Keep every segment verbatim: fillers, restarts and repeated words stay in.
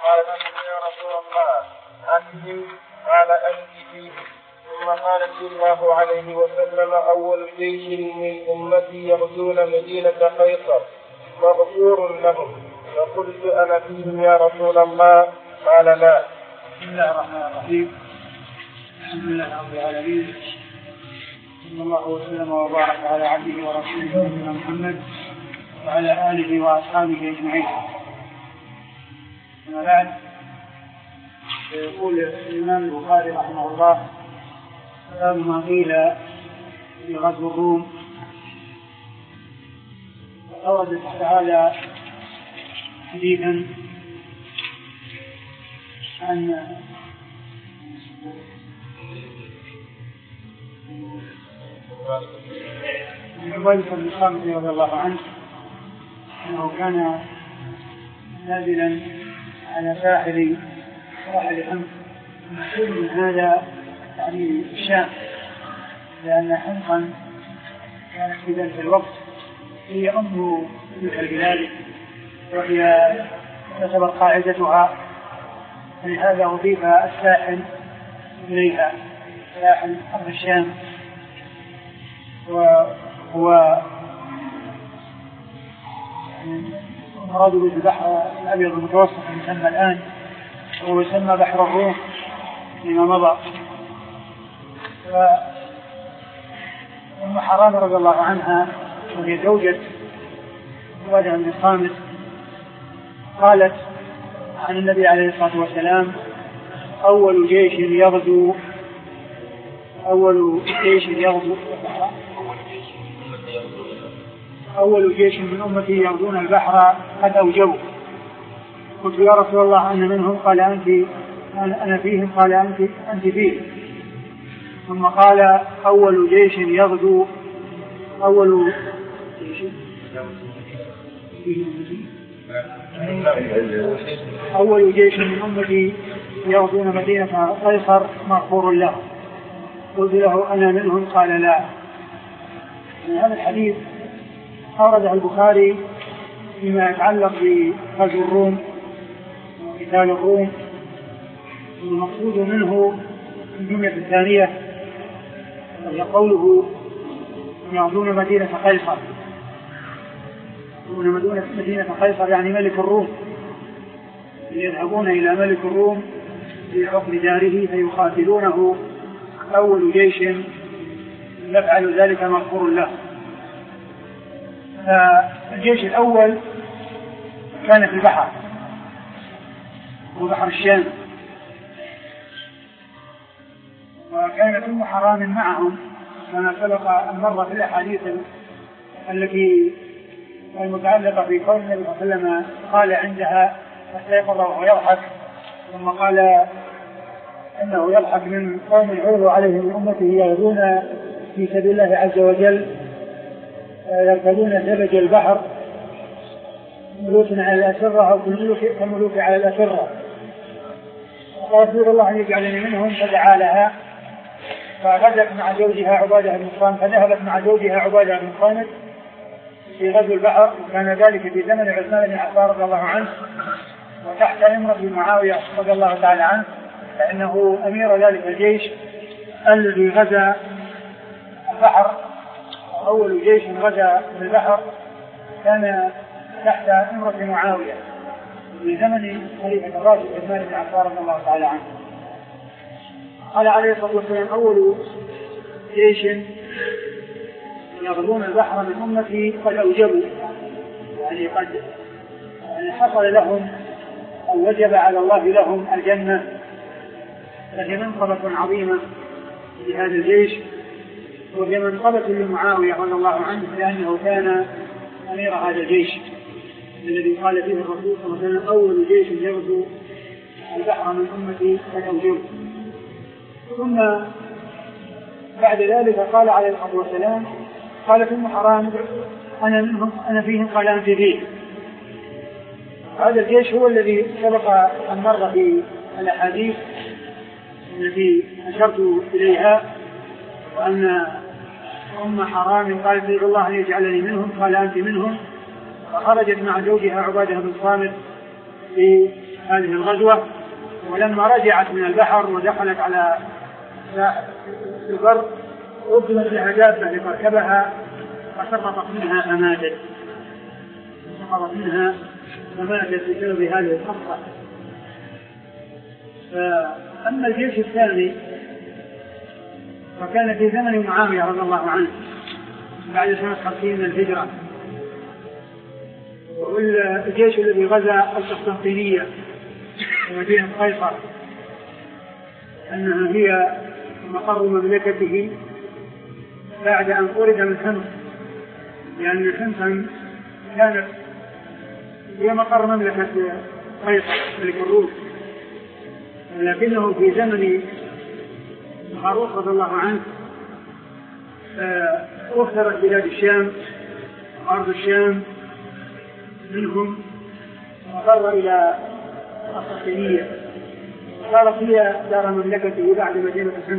قال يا رسول الله أنتم قال أنت فيه. ثم قال صلى الله عليه وسلم أول جيش من أمتي يغزون مدينة قيصر مغفور لهم. فقلت أنا فيهم يا رسول الله؟ قال لا. بسم الله الرحمن الرحيم. الحمد لله رب العالمين، صلى الله وسلم وبارك على عبده ورسوله سيدنا محمد وعلى آله وأصحابه أجمعين. أما بعد، يقول الإمام البخاري رحمه الله: باب ما قيل في غزو الروم. أورد تعالى حديثا عن عبيد بن الصامت رضي الله عنه أنه كان نازلا على ساحل ساحل حمص. المقصود من هذا يعني الشام، لأن حمصا كانت في ذلك الوقت هي أم تلك البلاد وهي كتبت قاعدتها، لهذا أضيف الساحل إليها، ساحل أرض الشام. وهو مراد بالبحر الأبيض المتوسط يسمى الآن، وهو يسمى بحر الروم فيما مضى. فأم حرام رضي الله عنها وهي زوجة عبادة بن الصامت قالت عن النبي عليه الصلاة والسلام: أول جيش يغزو أول جيش يغزو أول جيش من أمتي يغزون البحر قد أوجبوا. قلت يا رسول الله أنا منهم؟ قال أنت أنا فيهم. قال أنت أنت فيهم. ثم قال: أول جيش يغزو أول جيش أول جيش من أمتي يغزون مدينة قيصر مغفور له. قلت له أنا منهم؟ قال لا. هذا الحديث أورده البخاري فيما يتعلق بغزو الروم وقتال الروم. المقصود منه الجملة الثانية وهي قوله يغزون مدينة قيصر. يغزون مدينة قيصر يعني ملك الروم، يذهبون إلى ملك الروم في عقر داره فيقاتلونه. أول جيش يفعل ذلك مغفور له. فالجيش الأول كان في البحر وبحر الشام، وكانت أم حرام معهم كما سبق أن مر في الأحاديث التي المتعلقة في قول النبي صلى الله عليه وسلم قال عندها فاستيقظ وهو يضحك، ثم قال إنه يضحك من قوم عرضوا عليه من أمته يغزون في سبيل الله عز وجل يركبون ثلج البحر ملوك على الأسرة أو كملوك على الأسرة. قال رسول الله أن يجعلني منهم، فدعا لها فغزت مع زوجها عبادة بن الصامت فذهبت مع زوجها عبادة بن الصامت في غزو البحر. وكان ذلك في زمن عثمان بن عفان رضي الله عنه وتحت إمرة معاوية رضي الله تعالى عنه، فإنه أمير ذلك الجيش الذي غزا البحر. أول جيش غزا البحر كان تحت إمرة معاوية في زمن خليفة الراشد عثمان بن عفان رضي الله تعالى عنه. قال عليه الصلاة والسلام: أول جيش يغزون البحر من أمتي قد أوجبوا، يعني قد يعني حصل لهم أو وجب على الله لهم الجنة. فهي منقبة عظيمة لهذا الجيش، وهي منقبة لمعاوية رضي الله عنه لأنه كان أمير هذا الجيش الذي قال فيه الرسول صلى الله عليه وسلم: أول جيش يغزو البحر من أمتي قد أوجبوا. ثم بعد ذلك قال عليه الصلاة والسلام: قالت أم حرام أنا منهم أنا فيهم؟ قال أنت فيه. هذا الجيش هو الذي سبق أن مر في الأحاديث التي أشرت إليها، وأن أم حرام قالت لي الله أن يجعلني منهم، قال أنت منهم. فخرجت مع زوجها عبادة بن الصامت في هذه الغزوة. ولما رجعت من البحر ودخلت على البر أرسلت لها دابة لتركبها فسقطت منها فماتت سقطت منها فماتت بسبب هذه السقطة. فأما الجيش الثاني فكان في زمن معاوية رضي الله عنه بعد سنة خمسين من الهجرة. والجيش الذي غزا القسطنطينية ومدينة قيصر أنها هي مقر مملكته بعد أن طرد من حمص، لأن حمصا كانت هي مقر مملكة قيصر ملك الروم، لكنه في زمن هاروت رضي الله عنه أخذت بلاد الشام أرض الشام منهم وقر إلى القسطنطينية صارت هي دار مملكته بعد مدينة حمص.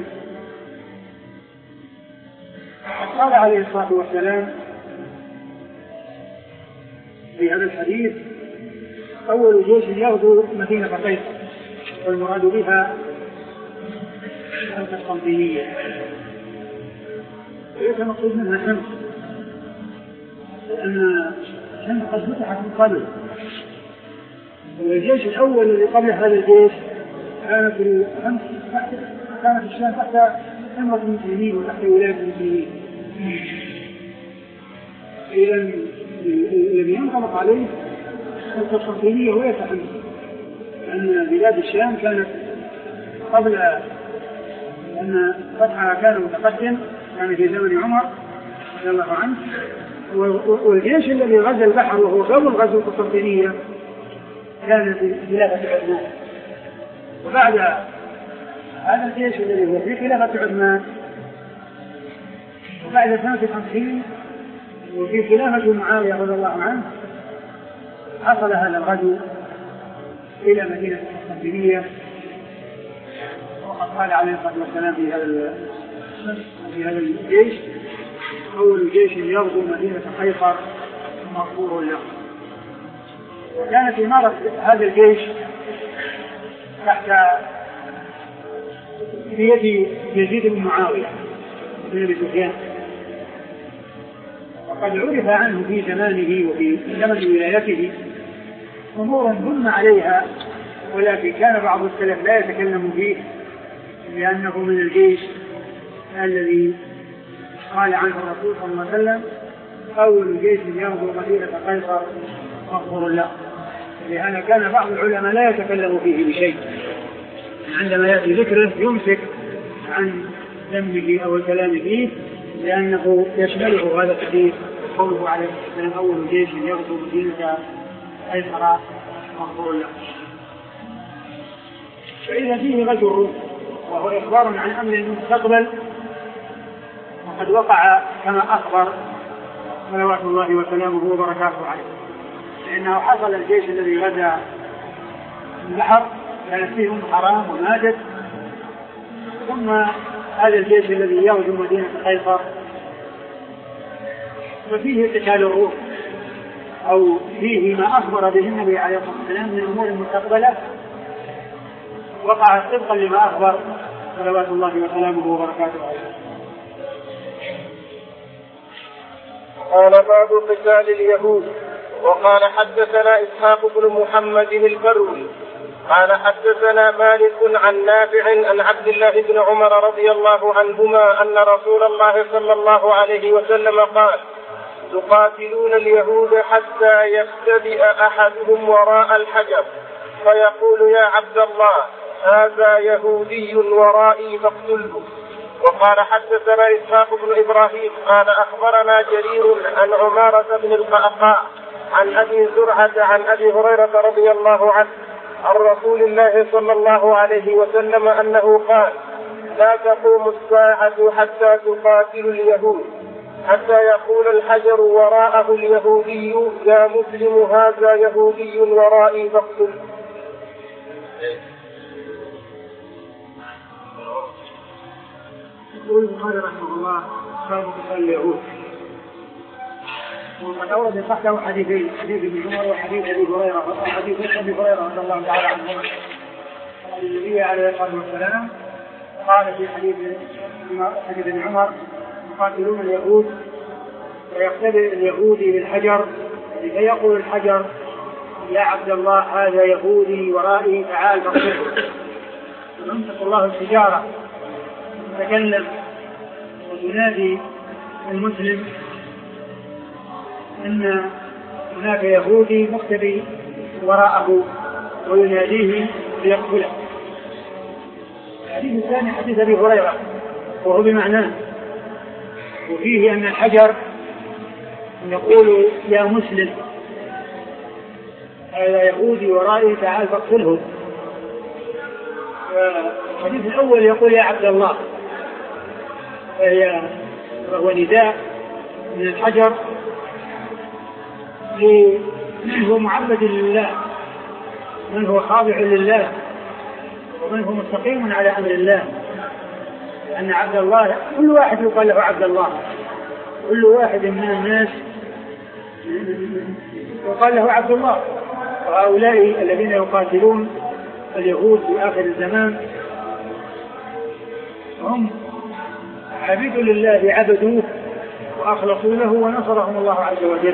قال عليه الصلاة والسلام في هذا الحديث: أول جيش يغزو مدينة قيصر، والمراد بها القسطنطينية، ليس مقصود منها حمص، لأن حمص قد فتحت من قبل. والجيش الأول الذي قبل هذا الجيش كان في حمص، كانت الشام تحت أمة المسلمين وتحت ولاية المسلمين. إذا الذي ينطبق عليه القسطنطينية وليس حمص، لأن بلاد الشام كانت قبل أن فتحها كان متقدم، كان في زمن عمر رضي الله عنه. والجيش الذي غزا البحر وهو قبل غزو القسطنطينية كان في خلافة عثمان. وبعد هذا الجيش الذي هو في خلافة عثمان وبعد سنة خمسين وفي خلافة معاوية رضي الله عنه حصل هذا الغزو إلى مدينة القسطنطينية. وقد قال عليه الصلاة والسلام في هذا في هذا الجيش: أول جيش يغزو مدينة قيصر مغفور له. وكانت إمارة هذا الجيش تحت يد يزيد بن معاوية بن أبي سفيان، وقد عرف عنه في زمانه وفي زمن ولايته أمور بن عليها، ولكن كان بعض السلف لا يتكلم فيه لأنه من الجيش الذي قال عنه الرسول صلى الله عليه وسلم: أول جيش يغزو مدينة قيصر مغفور له. لهذا كان بعض العلماء لا يتكلم فيه بشيء، عندما يأتي ذكره يمسك عن ذمه أو الكلام فيه، لأنه يشمله هذا الحديث قوله عليه السلام: أول جيش يغزو مدينة قيصر مغفور له. فإذا فيه غزو الروم وهو إخبار عن أمر المستقبل، وقد وقع كما أخبر صلوات الله وسلامه وبركاته عليه، لأنه حصل الجيش الذي غزا البحر كانت فيه أم حرام وماتت، ثم هذا الجيش الذي يغزو مدينة قيصر ففيه قتال الروم، أو فيه ما أخبر به النبي عليه الصلاة والسلام من أمور المستقبلة وقع طبقا لما أخبر صلوات الله وسلامه وبركاته عليه. قال: باب قتال اليهود. وقال: حدثنا إسحاق بن محمد الفروي قال: حدثنا مالك عن نافع عن عبد الله بن عمر رضي الله عنهما أن رسول الله صلى الله عليه وسلم قال: تقاتلون اليهود حتى يختبئ أحدهم وراء الحجر فيقول: يا عبد الله، هذا يهودي ورائي فاقتله. وقال: حدثنا إسحاق بن إبراهيم قال: أخبرنا جرير عن عمارة بن القعقاع عن أبي زرعة عن أبي هريرة رضي الله عنه عن رسول الله صلى الله عليه وسلم أنه قال: لا تقوم الساعة حتى تقاتل اليهود، حتى يقول الحجر وراءه اليهودي: يا مسلم، هذا يهودي ورائي فاقتله. يقول البخاري رحمه الله: باب قتال اليهود. وقد أورد تحته حديثين، حديث ابن عمر وحديث أبي هريرة، حديث أبي هريرة رضي الله تعالى عنه النبي عليه الصلاة والسلام قال في حديث حديث ابن عمر: يقاتلون اليهود ويقتدي اليهودي بالحجر فيقول الحجر: يا عبد الله هذا يهودي ورائي تعال فاقتله. فيمسك الله الحجارة وتكلم وتنادي المسلم أن هناك يهودي مقتدي وراءه ويناديه ليقتله. الحديث الثاني حديث أبي هريرة وهو بمعناه، وفيه أن الحجر يقول: يا مسلم هذا يهودي ورائي تعال فاقتله. الحديث الأول يقول: يا عبد الله، وهو نداء من الحجر لمن هو معبد لله، من هو خاضع لله، ومن هو مستقيم على أمر الله. لأن عبد الله كل واحد يقال له عبد الله، كل واحد من الناس يقال له عبد الله. وهؤلاء الذين يقاتلون اليهود في آخر الزمان هم عبيد لله عبدوه وأخلصوا له ونصرهم الله عز وجل.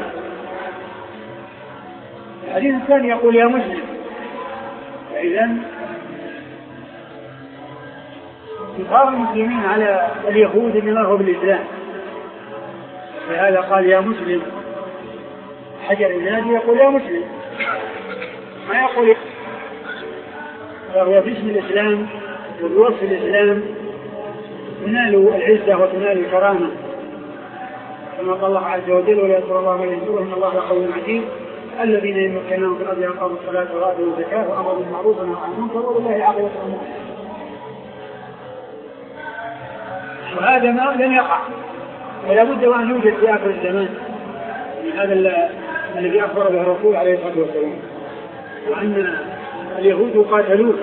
الحديث الثاني يقول: يا مسلم. فإذن انتصار المسلمين على اليهود من مرهم الإسلام، فهذا قال: يا مسلم. حجر النادي يقول: يا مسلم، ما يقول وهو باسم الإسلام وبوصف الإسلام تنال العزة وتنال الكرامة، كما قال الله عز وجل: ولا ينصر الله من ينصره إن الله لقوي عزيز الذين يمكنون في الأرض أقاموا الصلاة وآتوا الزكاة وأمروا بالمعروف ونهوا عن المنكر ولله عاقبة الأمور. وهذا ما لم يقع ولا بد وأن يوجد في آخر الزمان، يعني هذا الذي أخبر به الرسول عليه الصلاة والسلام، وأن اليهود قاتلوه.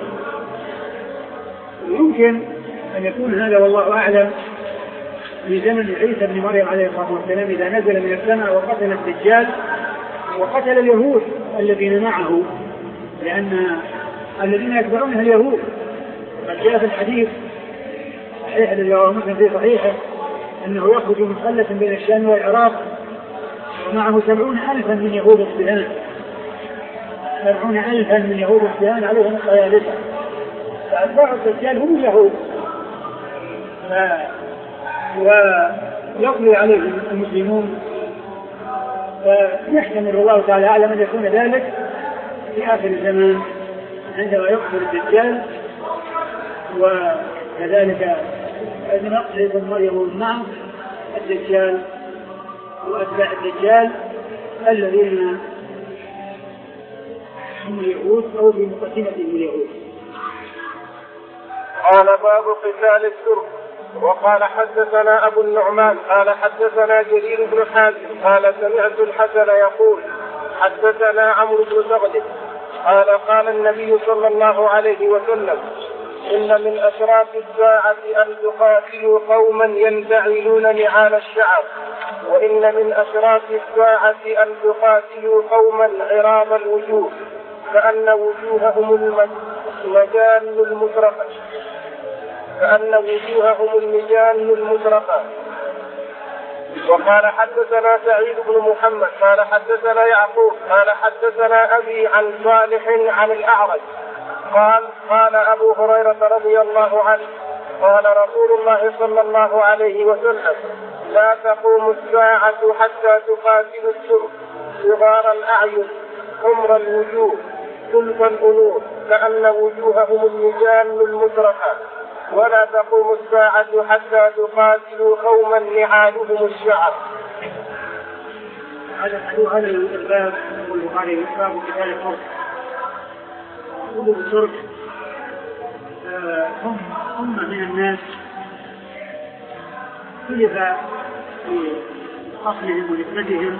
ويمكن أن يكون هذا والله أعلم في زمن عيسى بن مريم عليه الصلاة والسلام، إذا نزل من السماء وقتل الدجال وقتل اليهود الذين معه، لأن الذين يتبعونه اليهود. قد جاء في الحديث صحيح الذي رواه مسلم في صحيحه أنه يخرج مسلة بين الشام والعراق ومعه سبعون ألفا من يهود الصهيون، سبعون ألفا من يهود الصهيون عليهم الطيالسة، فأتباع الدجال هم اليهود، ويقضي عليهم المسلمون. فيحتمل الله تعالى أعلم أن يكون ذلك في آخر الزمان عندما يقتل الدجال، وكذلك عندما يقتل مريم معه الدجال وأتباع الدجال الذين هم اليهود أو في مقدمتهم اليهود. قال: باب قتال الترك. وقال: حدثنا أبو النعمان قال حدثنا جرير بن حازم قال سمعت الحسن يقول: حدثنا عمرو بن زغد قال: قال النبي صلى الله عليه وسلم: إن من أشراط الساعة أن تقاتلوا قوما ينتعلون نعال الشعر، وإن من أشراط الساعة أن تقاتلوا قوما عراض الوجوه كأن وجوههم المجان المزرقة كأن وجوههم المجان المزرقة. وقال: حدثنا سعيد بن محمد قال حدثنا يعقوب قال حدثنا أبي عن صالح عن الأعرج قال: قال أبو هريرة رضي الله عنه: قال رسول الله صلى الله عليه وسلم: لا تقوم الساعة حتى تقاتل الترك صغار الأعين حمر الوجوه سلف الأنوف كأن وجوههم المجان المزرقة، ولا تقوم الساعة حتى تقاتلوا قوما نعالهم الشعر. هذا الباب والبخاري باب قتال الترك. الترك هم أمة من الناس اختلف في أصلهم ونسبتهم،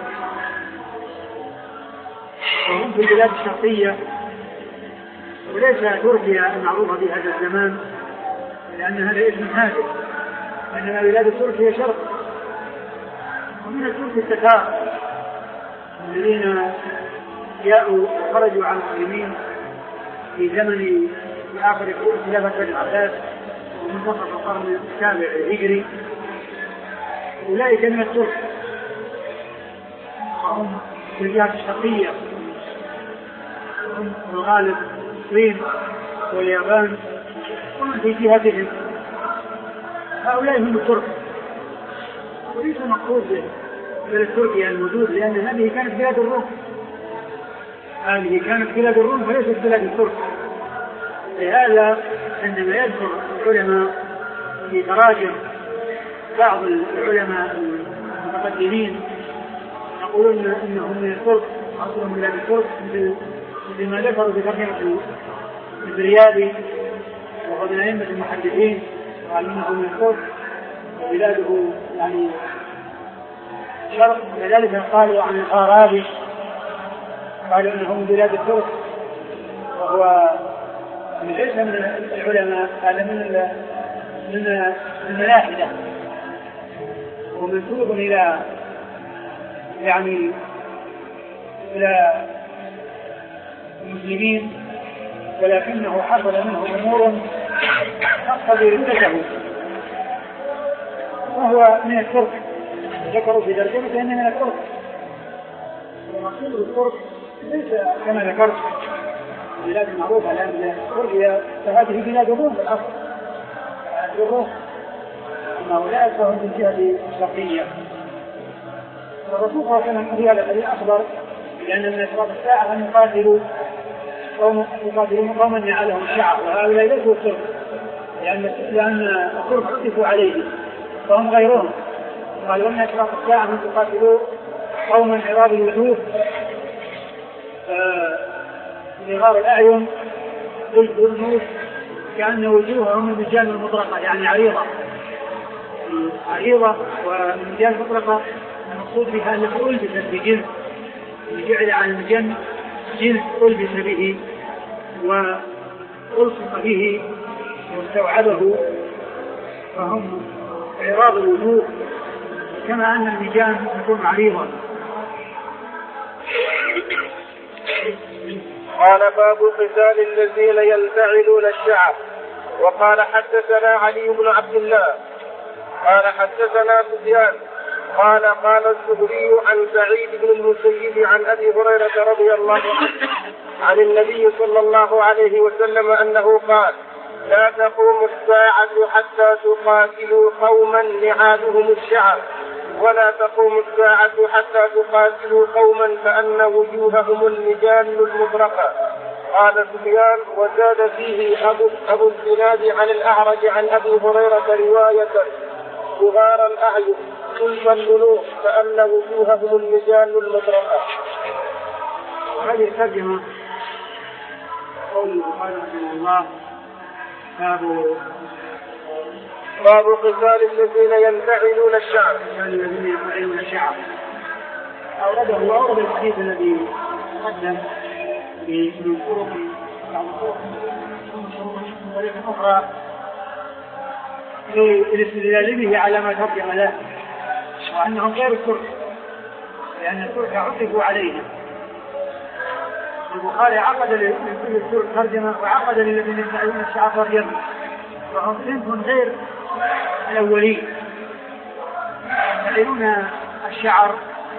وهم في البلاد الشرقية، وليس تركيا المعروفة في هذا الزمان لأن هذا اسم هادئ، إنما بلاد تركيا شرق، ومن الترك التتار الذين جاءوا وخرجوا عن المسلمين في زمن في آخر خلافة بني العباس ومنتصف القرن السابع الهجري، أولئك من الترك وهم في الجهة الشرقية، هم في الغالب الصين واليابان ومن في جهتهم. هؤلاء هم الترك، وليس مقصود بلد تركيا الموجود، لأن هذه كانت بلاد الروم، هذه كانت بلاد الروم فليست بلاد الترك. لهذا عندما يذكر العلماء في تراجم بعض العلماء المتقدمين يقولون انهم من الترك، اصلهم بلاد الترك، مثل ما ذكروا في ترجمة البريابي وهو من ائمة المحدثين قال انه من الترك وبلاده يعني شرق. لذلك قالوا عن الفارابي قالوا انه من بلاد الترك، وهو من ليس من العلماء، هذا من من الملاحدة ومنسوب الى يعني الى المسلمين، ولكنه حصل منه امور تقتضي ردته، وهو من الترك. ذكروا في ترجمته انه من الترك، ومقصود الترك ليس كما ذكرت بلاد معروفة، لأن تركيا فهذه بلاد الروم بالأصل، الروم أما أولئك فهم من جهة الشرقية. والرسول صلى الله عليه وسلم في هذا الحديث أخبر لأن من أشراط الساعة أن يقاتلوا قوم يقاتلون قوما يعلهم الشعب، وهؤلاء ليسوا الترك، لأن لأن الترك عطفوا عليه فهم غيرهم. قالوا من أشراط الساعة أن يقاتلوا قوما عراض الوجوه صغار الأعين ضد النوس كأن وجوههم المجان المطرقة، يعني عريضة عريضة والمجان المطرقة المقصود بها التي ألبست بجنس، جعل على المجان جنس ألبس به وألصق به واستوعبه، فهم عراض الوجوه كما أن المجان يكون عريضا. قال باب قتال الذين ينتعلون الشعر. وقال حدثنا علي بن عبد الله قال حدثنا سفيان قال قال الزهري عن سعيد بن المسيب عن أبي هريرة رضي الله عنه عن النبي صلى الله عليه وسلم أنه قال: لا تقوم الساعة حتى تقاتلوا قوما نعالهم الشعر، ولا تقوم الساعة حتى تقاتلوا قوما كأن وجوههم المجان المطرقة. قال سفيان: وزاد فيه أبو, أبو الزناد عن الأعرج عن أبي هريرة رواية: صغار الأعين خلف البلوغ كأن وجوههم المجان المطرقة. هذه الترجمة قول قال رحمه الله: باب باب قتال الذين ينتعلون الشعر. الذين ينتعلون الشعر أورده وأورد الحديث الذي قدم من طرق بعض الطرق من طريق أخرى للاستدلال به على ما ترجم له، وأنهم غير الترك، لأن الترك عطفوا عليهم. البخاري عقد لكل الترك ترجمة وعقد للذين ينتعلون الشعر ترجمة، وهم صنف غير الأولين ينتعلون الشعر،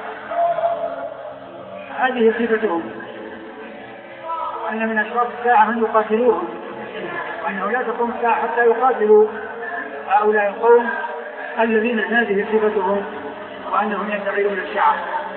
هذه صفتهم، وأن من أشراط الساعة أن يقاتلوهم، وأنه لا تقوم الساعة حتى يقاتلوا هؤلاء القوم الذين هذه صفتهم، وأنهم ينتعلون الشعر.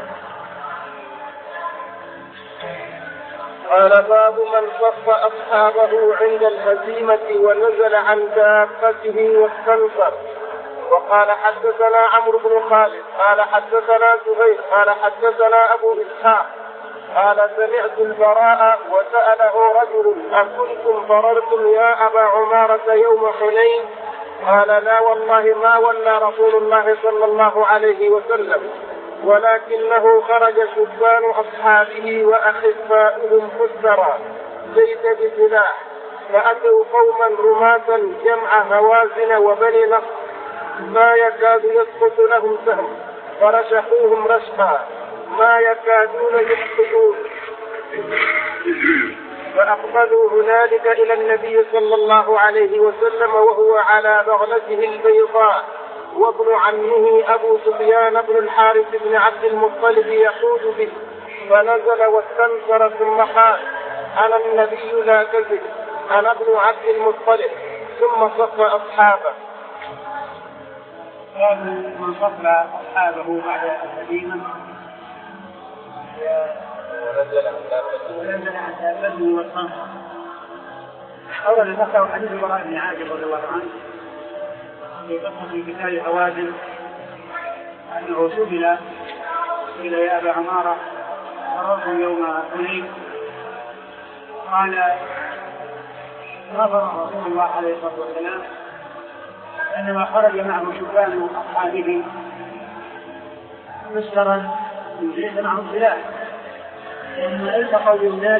قال: باب من صف أصحابه عند الهزيمة ونزل عن دابته واستنصر. وقال حدثنا عمرو بن خالد قال حدثنا زهير قال حدثنا أبو إسحاق قال: سمعت البراء وسأله رجل: أكنتم فررتم يا أبا عمارة يوم حنين؟ قال: لا والله ما ولى رسول الله صلى الله عليه وسلم، ولكنه خرج شبان أصحابه وأخفاؤهم خسرا ليس بسلاح، فأتوا قوما رماة جمع هوازن وبني نصر ما يكاد يسقط لهم سهم، فرشقوهم رشقا، ما يكادون يفقدون. فأقبلوا هنالك إلى النبي صلى الله عليه وسلم وهو على بغلته البيضاء، وابن عمه أبو سفيان بن الحارث بن عبد المطلب يقود به، فنزل واستنكر ثم قال: أنا النبي لا كذب، أنا ابن عبد المطلب. ثم صف أصحابه. من صف أصحابه بعد الهزيمة ونزل عن دابته واستنكر. أولا ذكر حديث البراء بن عازب رضي الله عنه في قصة في كتاب هوازن أنه سئل قيل يا أبا عمارة مررت يوم حنين، قال: غفر رسول الله عليه الصلاة والسلام عندما خرج معه شبان أصحابه مسكرا ليس معهم سلاح، لما التقوا بأناس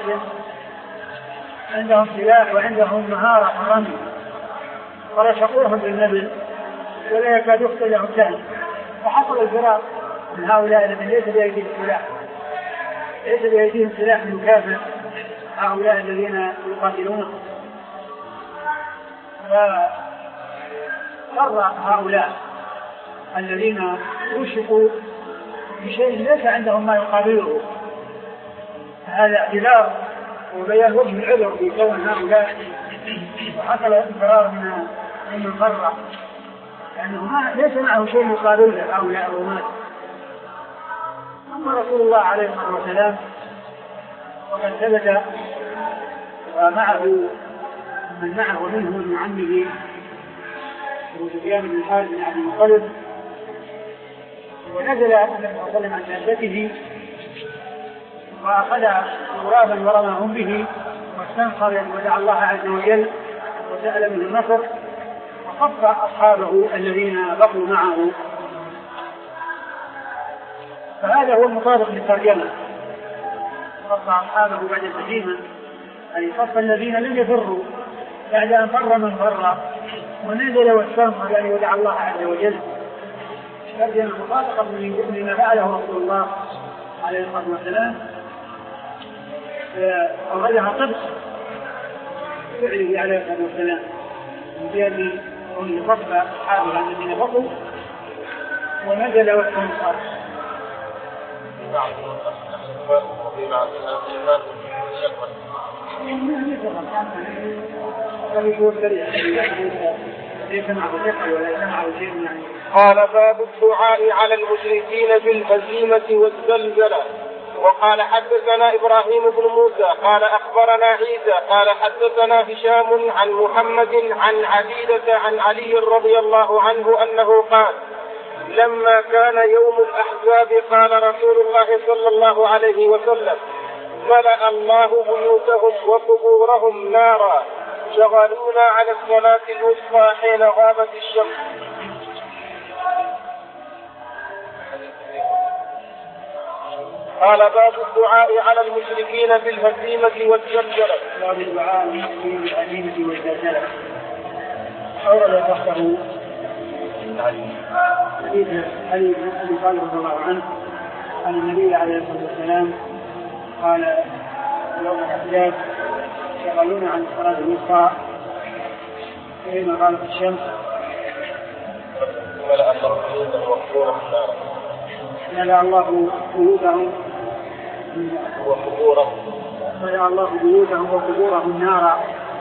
عندهم سلاح وعندهم مهارة في الرمي، فرشقوهم بالنبل ولا يكاد يقتل لهم سهم، فحصل الفراق من هؤلاء الذين ليس بأيديهم سلاح ليس بأيديهم سلاح مكافئ هؤلاء الذين يقاتلونهم. فقر هؤلاء الذين رشقوا بشيء ليس عندهم ما يقابله، هذا اعتذار وبيان وجه العذر في كون هؤلاء، وحصل انفرار من من القرى لأنه ما ليس معه شيء يقابله هؤلاء الرماة. أما رسول الله عليه الصلاة والسلام وقد ثبت ومعه من معه منه من عمه أبو سفيان بن الحارث بن عبد المطلب، ونزل النبي صلى الله عليه وسلم عن دابته وأخذ غرابا ورماهم به واستنصر ودعا الله عز وجل وسأل منه النصر، وصف أصحابه الذين بقوا معه. فهذا هو المطابق للترجمة، صف أصحابه بعد الهزيمة، أي صف الذين لم يفروا بعد أن فر من فر، ونزل واستنصر يعني ودعا الله عز وجل. ترجمة مطابقة لما فعله رسول الله عليه الصلاة والسلام، أوردها طبق فعله عليه الصلاة والسلام بأن صف أصحابه الذين بقوا ونزل واستنصر. قال: باب الدعاء على المشركين بالهزيمة والزلزلة. وقال: حدثنا إبراهيم بن موسى قال أخبرنا عيسى قال حدثنا هشام عن محمد عن عبيدة عن علي رضي الله عنه أنه قال: لما كان يوم الأحزاب قال رسول الله صلى الله عليه وسلم: ملأ الله بيوتهم وقبورهم نارا، شغلونا على الصلاة الوسطى حين غابت الشمس. قال: باب الدعاء على المشركين بالهزيمة والزلزلة. باب الدعاء بالهزيمة والزلزلة. أورد تحته حديث علي بن أبي طالب رضي الله عنه عن النبي عليه الصلاة والسلام قال: يوم الأحزاب شغلونا عن الصلاة الوسطى حين غابت الشمس. ملأ الله بيوتهم وقبورهم نارا. ملأ الله بيوتهم وقبورهم ملأ الله بيوتهم وقبورهم نارا.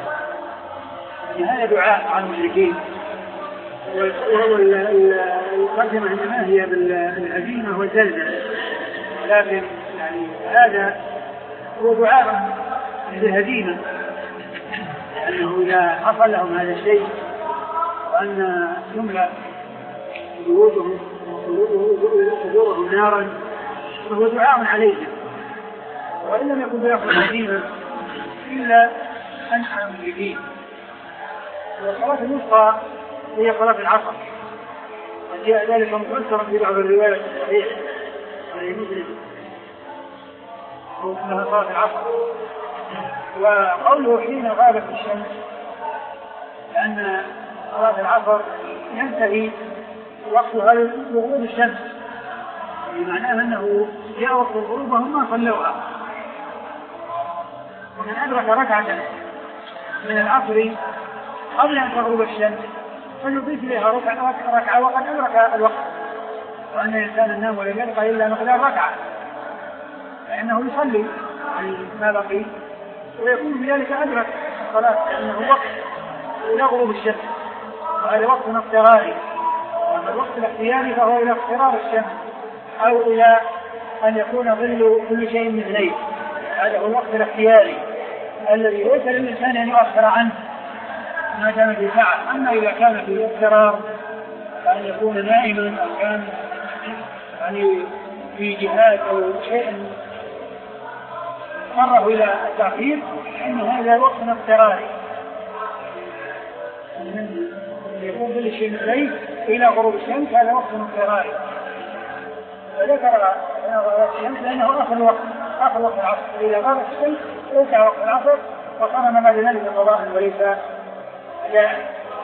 هذا دعاء على المشركين، وهو الترجمة إنما هي بالهزيمة والزلزلة، لكن يعني هذا هو دعاء بالهزيمة، لأنه إذا حصل لهم هذا الشيء وأن يملأ بيوتهم وقبورهم نارا فهو دعاء عليهم، وإن لم يكن بيأخذ هزيمة إلا أن على المشركين. والصلاة الوسطى هي صلاة العصر، وجاء ذلك مفسرا في بعض الروايات الصحيحة على مسلم واسمها صلاة العصر. وقوله حين غابت الشمس لأن صلاة العصر ينتهي وقتها لغروب الشمس، يعني معناه أنه جاء وقت الغروب وهم ما صلوها. ومن أدرك ركعة من العصر قبل أن تغرب الشمس فيضيف إليها ركعة ركعة وقد أدرك الوقت، وأن الإنسان النام ولم يبقى إلا مقدار ركعة فإنه يصلي ما بقي ويكون بذلك أدرك الصلاة، لأنه وقت إلى غروب الشمس وهذا وقت اضطراري. أما الوقت الاختياري فهو إلى اضطرار الشمس أو إلى أن يكون ظل كل شيء من ليل، هذا هو الوقت الاختياري الذي ليس للإنسان أن يؤخر عنه ما كان في ساعة. أما إذا كان في اضطرار كأن يكون نائما أو كان يعني في جهاد أو شيء مره إلى التأخير فإن هذا وقت اضطراري يكون كل شيء من ليل إلى غروب الشمس، هذا وقت اضطراري. فذكر الشمس لأنه آخر وقت آخر وقت العصر، إذا غابت الشمس يرجع وقت العصر وقرن ما بين ذلك قضاء وليس جائز.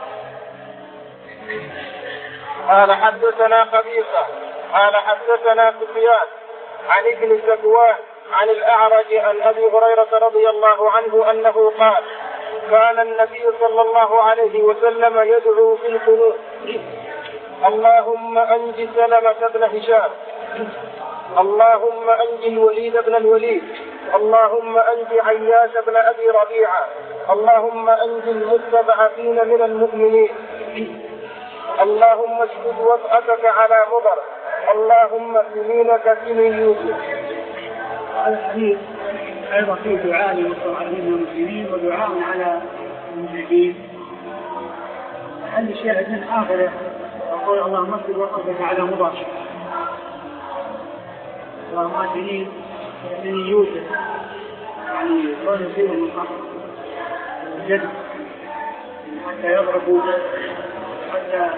قال حدثنا قبيصة قال حدثنا سفيان عن ابن زكوان عن الأعرج عن أبي هريرة رضي الله عنه أنه قال كان النبي صلى الله عليه وسلم يدعو في القنوت اللهم أنج سلمة بن هشام، اللهم أنج الوليد بن الوليد، اللهم أنج عياش بن أبي ربيعة، اللهم أنج المستضعفين من المؤمنين، اللهم اشدد وطأتك على مضر، اللهم سنينك سنين يوسف. هذا الحديث أيضا فيه دعاء للمستضعفين من المسلمين ودعاء على المشركين. هل الشاهد من آخره يقول اللهم اشدد وطأتك على مضر، اللهم سنين سنين يوسف، يعني كون يصير من الجد حتى يضربوا حتى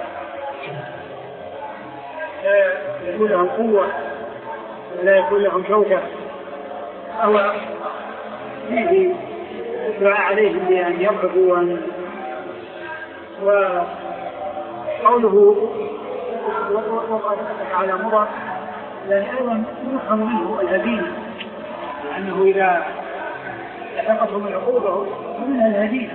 لا يكون لهم قوة ولا يكون لهم شوكة، أو فيه دعاء عليهم بأن يضربوا. وقوله وقفتك على مضر لأن أيضا يفهم منه الهزيمة، لأنه إذا لحقتهم العقوبة فمنها الهزيمة.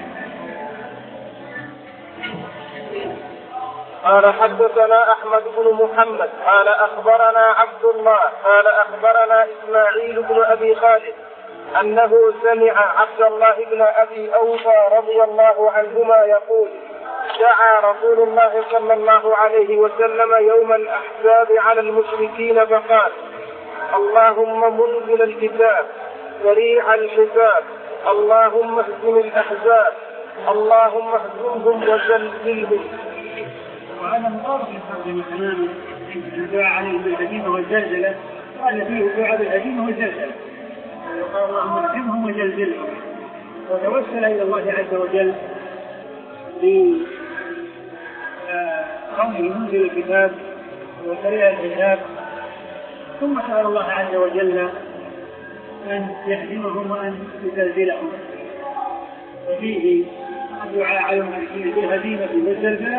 قال حدثنا أحمد بن محمد قال أخبرنا عبد الله قال أخبرنا إسماعيل بن أبي خالد أنه سمع عبد الله بن أبي أوفى رضي الله عنهما يقول دعا رسول الله صلى الله عليه وسلم يوم الأحزاب على المشركين فقال اللهم منزل الكتاب سريع الحساب، اللهم اهزم الأحزاب، اللهم اهزمهم وزلزلهم. وهذا مطابق للترجمة تماما، الدعاء عليهم بالهزيمة والزلزلة، قال فيه الدعاء بالهزيمة والزلزلة، قال اللهم اهزمهم وزلزلهم، وتوسل إلى الله عز وجل بقوله منزل الكتاب وسريع الحساب، ثم سأل الله عز وجل أن يهزمهم وأن يزلزلهم. وفيه الدعاء على المشركين بالهزيمة والزلزلة،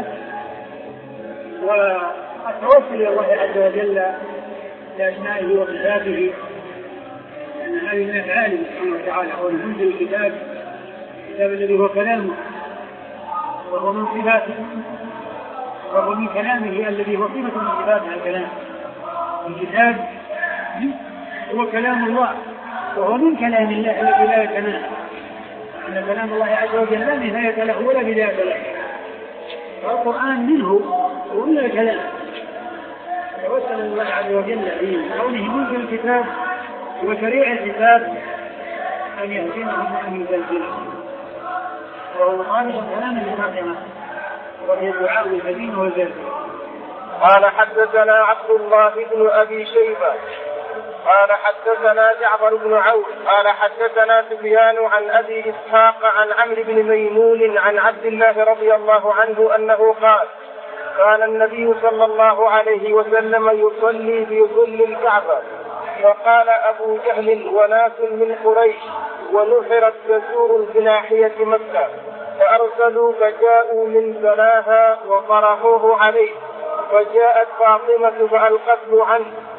والتوسل إلى الله عز وجل لأسمائه وصفاته، لأن هذه من أفعاله سبحانه وتعالى، هو منزل الكتاب، الكتاب الذي هو كلامه وهو من صفاته، وهو من كلامه الذي هو صفة من صفاته الكلام. الكتاب هو كلام الله وهو من كلام الله الذي لا يتناهى، أن كلام الله عز وجل لا نهاية له ولا بداية له، والقرآن منه ولا كلام. توسل الله عز وجل بقوله منزل الكتاب وسريع الحساب أن يهزمهم وأن يزلزلهم، وهو مخالف كلام المقدمة وهي الدعاء بالهزيمة والزلزلة. قال حدثنا عبد الله بن أبي شيبة قال حدثنا جعفر بن عون قال حدثنا سفيان عن أبي إسحاق عن عمرو بن ميمون عن عبد الله رضي الله عنه أنه قال كان النبي صلى الله عليه وسلم يصلي في ظل الكعبة، فقال أبو جهل وناس من قريش ونحرت جسور بناحية مكة، فأرسلوا فجاءوا من بلاها وطرحوه عليه، فجاءت فاطمة فألقته عنه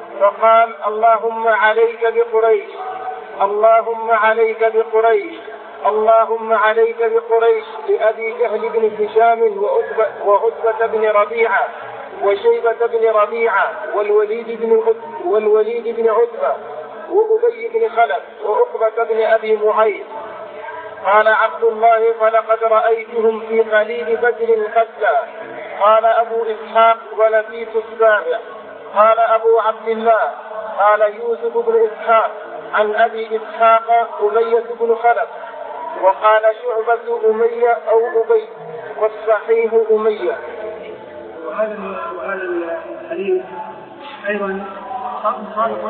فقال اللهم عليك بقريش اللهم عليك بقريش اللهم عليك بقريش لأبي جهل بن هشام وعتبة بن ربيعة وشيبة بن ربيعة والوليد بن والوليد بن عتبة وأبي بن خلف وعقبة بن أبي معيط. قال عبد الله فلقد رأيتهم في قليل بدر قتلى. قال أبو إسحاق ولبيت السابع. قال أبو عبد الله قال يوسف بن إسحاق عن أبي إسحاق أمية بن خلف. وقال شعبة أمية أو أبي والصحيح أمية. وهذا وهذا الحديث أيضا مخالف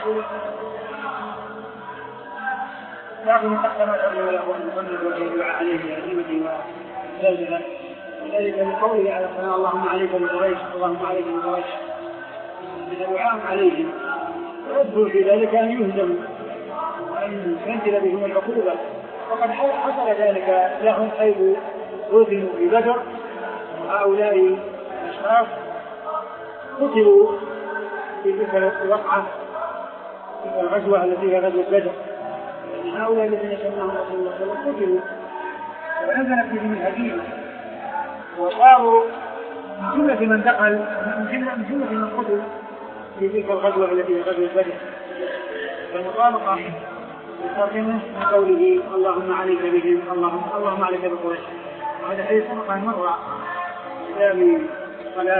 لكن تقدم الأولى له أن يصلي ويدعى عليه بأئمته وزوجته وذلك لقوله على الصلاة اللهم عليك بقريش اللهم عليك بقريش بدعاء عليهم ويدخل في ذلك أن يهزموا وأن تنزل بهم العقوبة. وقد حصل ذلك لهم حيث هزموا في بدر وهؤلاء الأشخاص قتلوا في تلك الوقعة في الغزوة التي هي غزوة بدر. هؤلاء الذين سماهم رسول الله صلى الله عليه وسلم قتلوا ونزلت بهم الهزيمة وصاروا من جملة من دخل من جملة من قتل في تلك الغزوة التي هي غزوة بدر. فالمطابقة مستقيمة من قوله اللهم عليك بهم اللهم اللهم عليك بقريش. وهذا حديث سبق أن مر في صلاة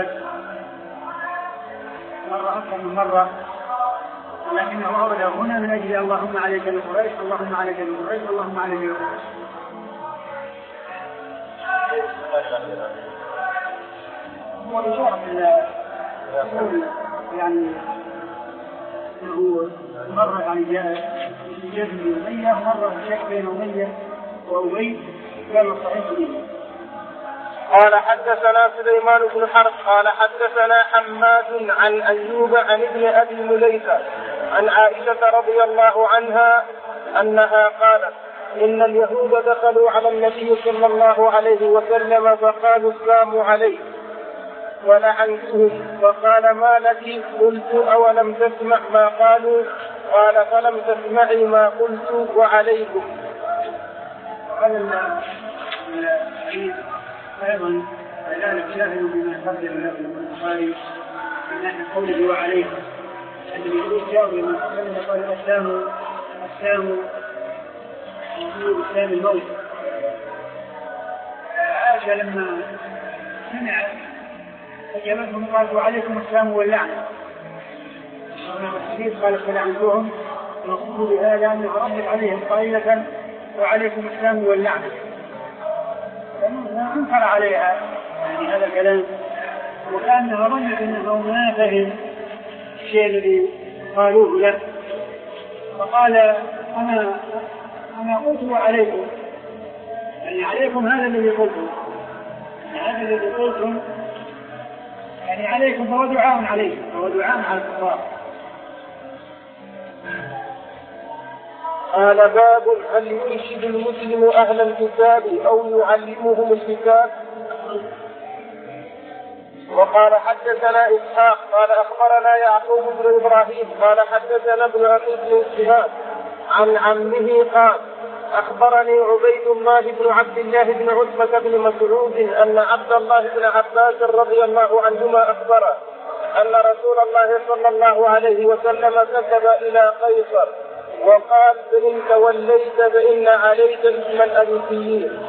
مرة أكثر من مرة ولكنه أورد هنا من أجل اللهم عليك بقريش اللهم عليك بقريش اللهم عليك بقريش. هو إشارة إلى يعني أنه مرة يعني جاء جزم أمية مرة شك بين أمية وأبي قالوا صحيح لي. قال حدثنا سليمان بن حرب قال حدثنا حماد عن أيوب عن ابن أبي مليكة عن عائشة رضي الله عنها أنها قالت إن اليهود دخلوا على النبي صلى الله عليه وسلم فقالوا السلام عليك ولعنتهم فقال ما لك قلت أولم تسمع ما قالوا قال فلم تسمعي ما قلت وعليكم. هذا الحديث أيضا ذلك شاهد بما قدم له البخاري من ناحية قوله وعليكم الذي يقول جاء بما قدم قال السلام السلام يقول السلام الموت. عائشة لما سمع فجابتهم قالت وعليكم السلام واللعنة. الحديث قال فلعنتهم ونقول بهذا أن ردت عليهم قائلة وعليكم السلام واللعنة. انكر عليها يعني هذا الكلام وكأنها ظنت أنه ما فهم الشيء الذي قالوه له فقال أنا أنا قلت وعليكم يعني عليكم هذا الذي قلته يعني هذا الذي قلتم يعني عليكم فهو دعاء عليكم فهو دعاء على الكفار. قال باب هل يرشد المسلم أهل الكتاب أو يعلمهم الكتاب. وقال حدثنا إسحاق قال أخبرنا يعقوب بن إبراهيم قال حدثنا ابن أخي بن شهاب عن عمه قال أخبرني عبيد الله بن عبد الله بن عتبة بن مسعود أن عبد الله بن عباس رضي الله عنهما أخبره أن رسول الله صلى الله عليه وسلم كتب إلى قيصر وقال فإن توليت فإن عليك اسم الأبيسيين.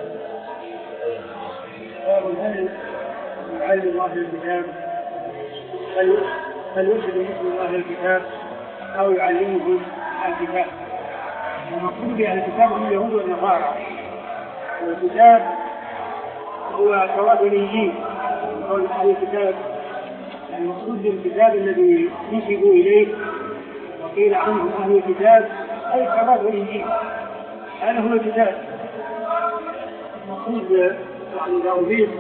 هل يعلم أهل الكتاب هل يرشد مسلم أهل الكتاب أو يعلمهم الكتاب. المقصود بأهل الكتاب هم اليهود والنصارى والكتاب هو توراة والإنجيل. قول أهل الكتاب المقصود بالكتاب الذي نسبوا إليه وقيل عنهم أهل الكتاب أي التوراة والإنجيل هذا هو الكتاب. المقصود يعني إذا أضيف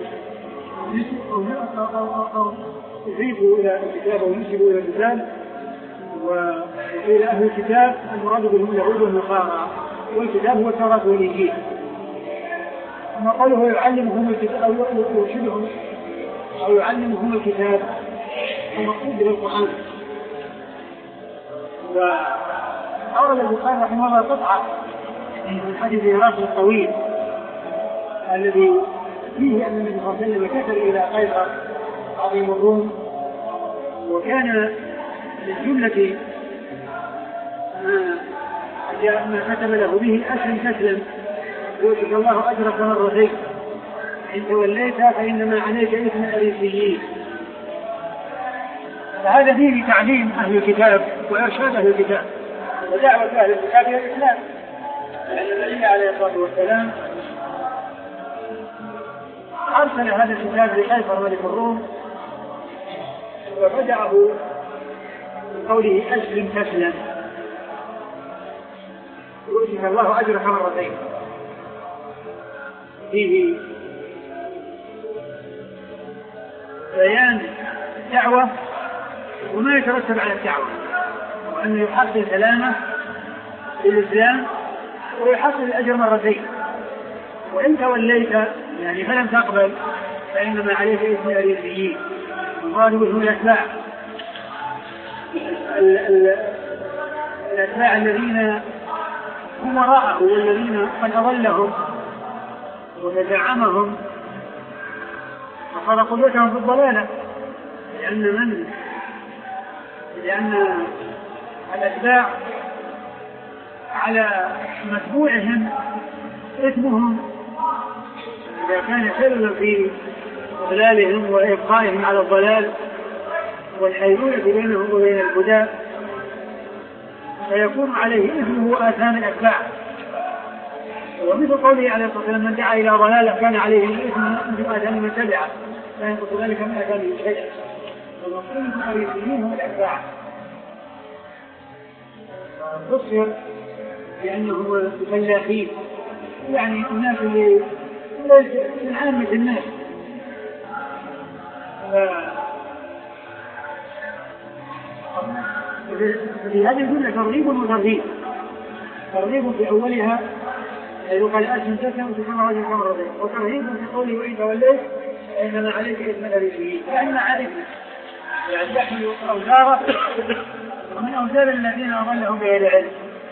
يضيفوا إلى الكتاب ونسبوا إلى الكتاب وقيل أهل الكتاب المراد بهم اليهود والنصارى والكتاب هو التوراة والإنجيل. أما قوله يعلمهم الكتاب أو يرشدهم أو يعلمهم الكتاب المقصود به القرآن وأورد البخاري رحمه الله قطعة من حديث هرقل الطويل الذي فيه أن النبي صلى الله عليه وسلم كتب إلى قيصر عظيم الروم، وكان من جملة ما كتب له به أسلم تسلم يؤتك الله أجرك مرتين إن توليت فإنما عليك إثم الأريسيين. فهذا فيه تعليم أهل الكتاب وإرشاد أهل الكتاب ودعوة أهل الكتاب إلى الإسلام، لأن النبي عليه الصلاة والسلام أرسل هذا الكتاب لقيصر ملك الروم وبدأه بقوله أسلم تسلم يؤتك الله أجرك مرتين. فيه بيان دعوة وما يترتب على الدعوة، وأنه يحصل سلامة للإسلام ويحصل الأجر مرتين، وإن توليت يعني فلم تقبل فإنما عليك إثم الأريسيين. وقالوا هم الأتباع الأتباع الذين هم وراءه والذين قد أضلهم وتزعمهم وصار قدوتهم في الضلالة، لأن من لأن الأتباع على متبوعهم إثمهم إذا كان سببا في إضلالهم وإبقائهم على الضلال والحيلولة بينهم وبين الهدى فيكون عليه إثمه وآثام الأتباع. ومثل قوله عليه الصلاة والسلام من دعا إلى ضلالة كان عليه الإثم مثل آثام من تبعه لا ينقص ذلك من آثامه شيئا. والمقصود الأريسيين هم الأتباع، فصر لأنه فلاحين يعني الناس اللي من عامة الناس. في هذه الجملة ترغيب وترهيب، ترغيب في أولها يقال أسلم تسلم وتسمى وجه كمرتين، وترهيب في قوله وإن توليت إنما عليك إثم الأريسيين، لأن عرفنا يعني تحمل أوزاره ومن أوزار الذين أضلهم بغير علم.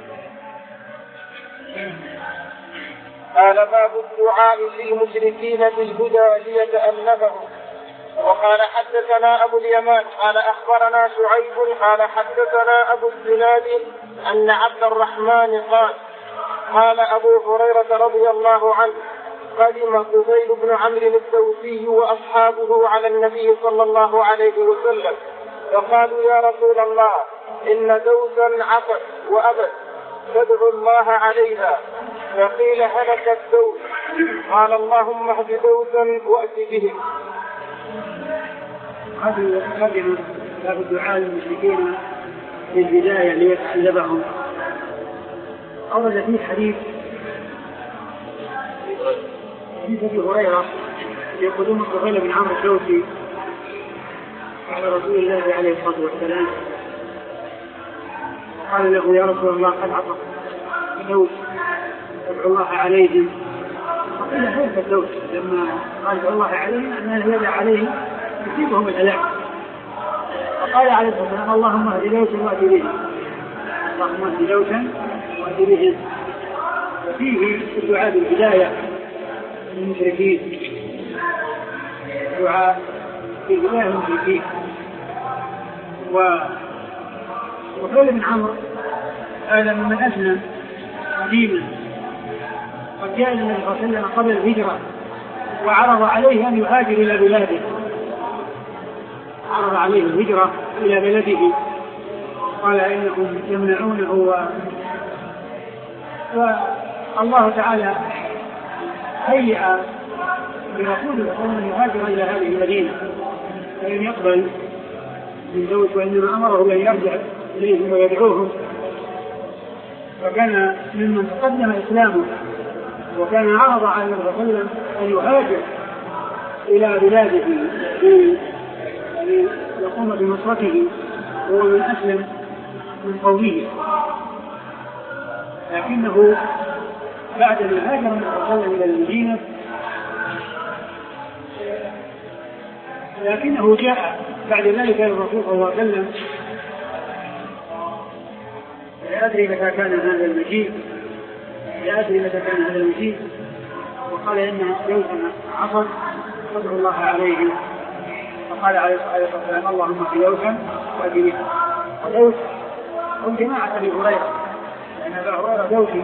قال باب الدعاء للمشركين بالهدى ليتألفهم. وقال حدثنا أبو اليمان قال أخبرنا شعيب قال حدثنا أبو الزناد أن عبد الرحمن قال قال أبو هريرة رضي الله عنه قدم قبيل بن عمرو الدوسي وأصحابه على النبي صلى الله عليه وسلم فقالوا يا رسول الله إن دوسا عفت وأبت تدعو الله عليها، فقيل هلك الدوس، قال اللهم اهد دوسا وأت بهم. هذه الكلمة باب الدعاء للمشركين بالبداية ليتعلمهم. أورد فيه حديث حديث أبي هريرة يقولون قبيل بن عمرو الدوسي على رسول الله عليه الصلاة والسلام قال له يا رسول الله قد عطف دوس ادعو الله عليهم، فقيل هلك الدوس لما قال ادعو الله عليهم أنه يدعى عليهم يصيبهم الهلاك، فقال عليه الصلاة والسلام اللهم اهد دوسا وأت بهم، اللهم اهد دوسا وأت بهم. وفيه الدعاء بالهداية للمشركين، دعاء بالهداية للمشركين. وقال ابن عمرو هذا ممن أسلم قديما، قد جاء النبي صلى الله عليه وسلم قبل الهجرة وعرض عليه أن يهاجر إلى بلاده، عرض عليه الهجرة إلى بلده، قال إنهم يمنعونه و... والله تعالى هيئ برسوله أن يهاجر إلى هذه المدينة فلم يقبل من دوس، وإنما أمره بأن يرجع إليهم ويدعوهم، فكان ممن تقدم إسلامه وكان عرض على النبي صلى الله عليه وسلم أن يهاجر إلى بلاده يقوم بنصرته وهو من أسلم من قومه، لكنه بعد أن هاجر النبي صلى الله عليه وسلم إلى المدينة لكنه جاء بعد ذلك الرسول صلى الله عليه وسلم لا أدري متى كان هذا المجيء لا أدري متى كان هذا المجيء وقال إن يوسف عصر فادعوا الله عليه، فقال عليه الصلاة والسلام اللهم في يوسف وأبي ويوسف هم جماعة أبي هريرة لأن أبا هريرة يوسف.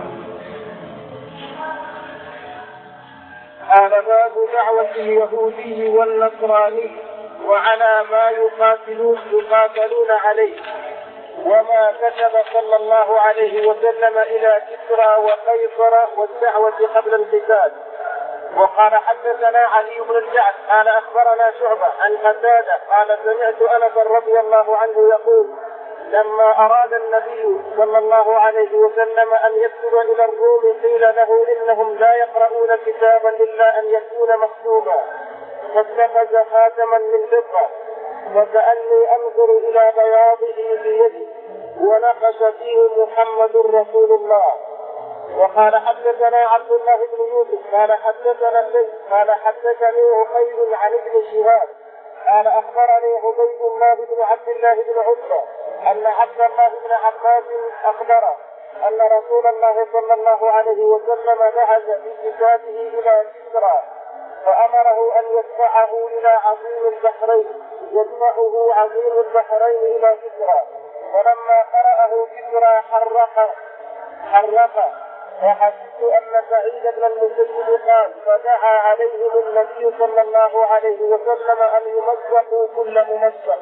قال باب دعوة اليهودي والنصراني وعلى ما يقاتلون يقاتلون عليه وما كتب صلى الله عليه وسلم إلى كسرى وقيصر والدعوة قبل القتال. وقال حدثنا علي بن الجعد قال أخبرنا شعبة عن قتادة قال سمعت أنس رضي الله عنه يقول لما أراد النبي صلى الله عليه وسلم أن يكتب إلى الروم قيل له إنهم لا يقرؤون كتابا إلا أن يكون مكتوبا فاتخذ خاتما من فضة وكأني أنظر إلى بياضه بيدي ونقش فيه محمد رسول الله. وقال حدثنا عبد الله بن يوسف قال حدثنا الليث قال حدثني عقيل عن ابن شهاب قال أخبرني عبيد الله بن عبد الله بن عتبة أن عبد الله بن عباس أخبره أن رسول الله صلى الله عليه وسلم بعث بكتابه إلى كسرى فأمره أن يدفعه إلى عظيم البحرين يدفعه عظيم البحرين إلى كسرى ولما قرأه كسرى حرق حرق وحسبت أن سعيد بن المسيب قال فدعا عليهم النبي صلى الله عليه وسلم أن يمزقوا كل ممزق.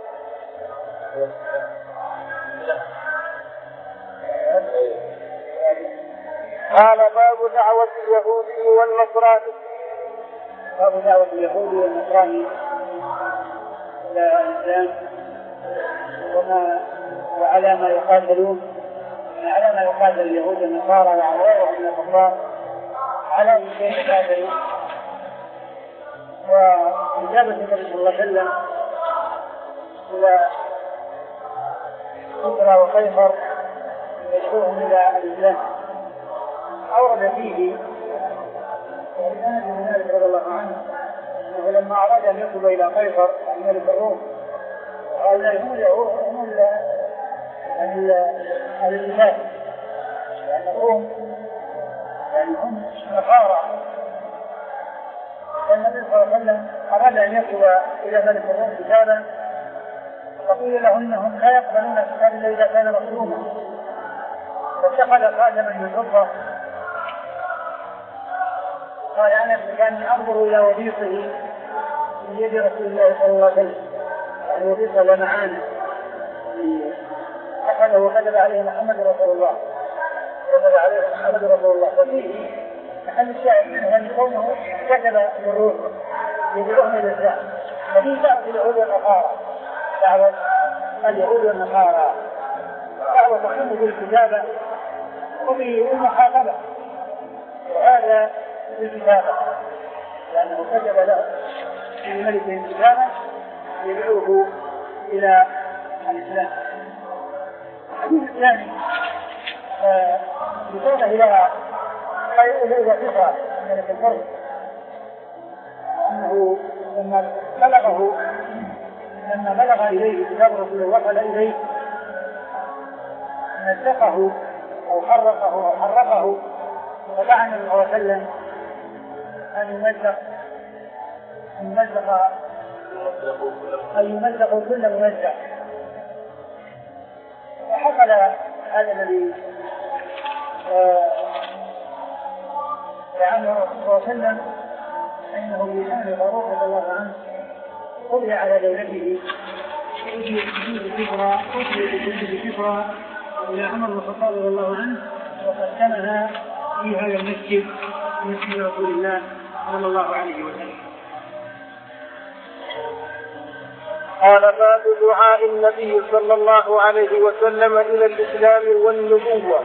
قال باب دعوة اليهودي والنصراني. باب دعوة اليهودي والنصراني إلى الإسلام وما وعلى ما يقاتلون على ما يقاتل اليهود والنصارى وغيرهم من الكفار على أن يقاتلوا. وإجابة النبي صلى الله عليه وسلم إلى كسرى وقيصر يدعوهم إلى الإسلام أورد فيه وكان من مالك رضي الله عنه أنه لما أراد أن يكتب إلى قيصر ملك الروم قال اليهود هم الإسلام لأن الروم يعني هم نصارى. النبي صلى الله عليه وسلم أراد أن يكتب إلى ملك الروم كتابا فقيل له إنهم لا يقبلون الكتاب إلا إذا كان مكتوبا فاتخذ خاتما من فضة. قال أنس كان أنظر إلى وثيقه في يد رسول الله صلى الله عليه وسلم الوثيقة لمعانه أخذه وكتب عليه محمد رسول الله كتب عليه محمد رسول الله وفيه محل الشاهد منه أن كونه كتب بالروح يدعوهم إلى الإسلام. ففي دعوة اليهود والنصارى دعوة اليهود والنصارى دعوة تقوم بالكتابة وبالمخاطبة وهذا بالكتابة لأنه كتب له في ملك كتابا يدعوه إلى الإسلام. الحديث الثاني بطولة إلى إلى كسرى ملك الفرس أنه لما بلغه لما بلغ إليه كتاب رسول الله وصل إليه مزقه أو حرقه أو حرقه فدعا النبي صلى الله عليه وسلم أن يمزق يمزق أن يمزق كل ممزق. وحصل هذا الذي دعا الرسول صلى الله عليه وسلم أنه بلسان فاروق رضي الله عنه قضي على دولته قضي بكفرى قضي بكفرى إلى عمر بن الخطاب رضي الله عنه وقسمها في هذا المسجد مسجد رسول الله صلى الله عليه وسلم. قال باب دعاء النبي صلى الله عليه وسلم إلى الإسلام والنبوة.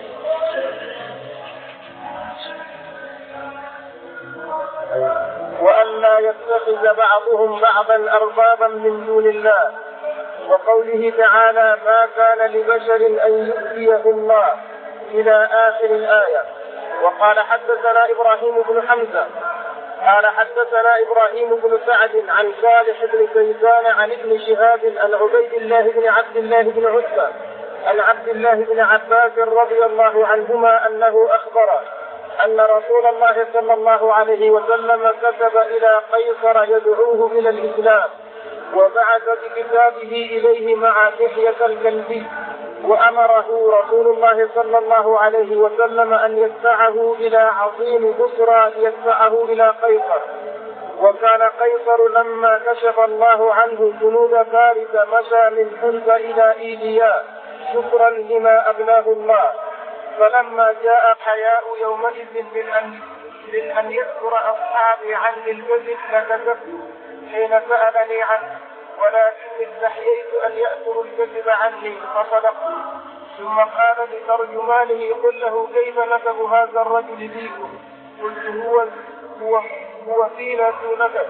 وأن لا يتخذ بعضهم بعضا أربابا من دون الله. وقوله تعالى ما كان لبشر أن يؤتيه الله إلى آخر الآية. وقال حدثنا إبراهيم بن حمزة قال حدثنا إبراهيم بن سعد عن صالح بن كيسان عن ابن شهاب عن عبيد الله بن عبد الله بن عتبة عن عبد الله بن عباس رضي الله عنهما أنه أخبر أن رسول الله صلى الله عليه وسلم كتب إلى قيصر يدعوه إلى الإسلام، وبعث بكتابه إليه مع دحية الكلبي، وأمره رسول الله صلى الله عليه وسلم أن يدفعه إلى عظيم بصرى ليدفعه إلى قيصر. وكان قيصر لما كشف الله عنه جنود فارس مشى من حلب إلى إيلياء شكرا لما أبناه الله، فلما جاء حياء يومئذ من أن, من أن يأثر أصحابي عني الكذب لكذبت حين سألني عنه، ولكني استحييت أن يأثر الكذب عني فصدقت. ثم قال لترجمانه قل له كيف نسب هذا الرجل فيكم؟ قلت هو هو هو فينا دونك.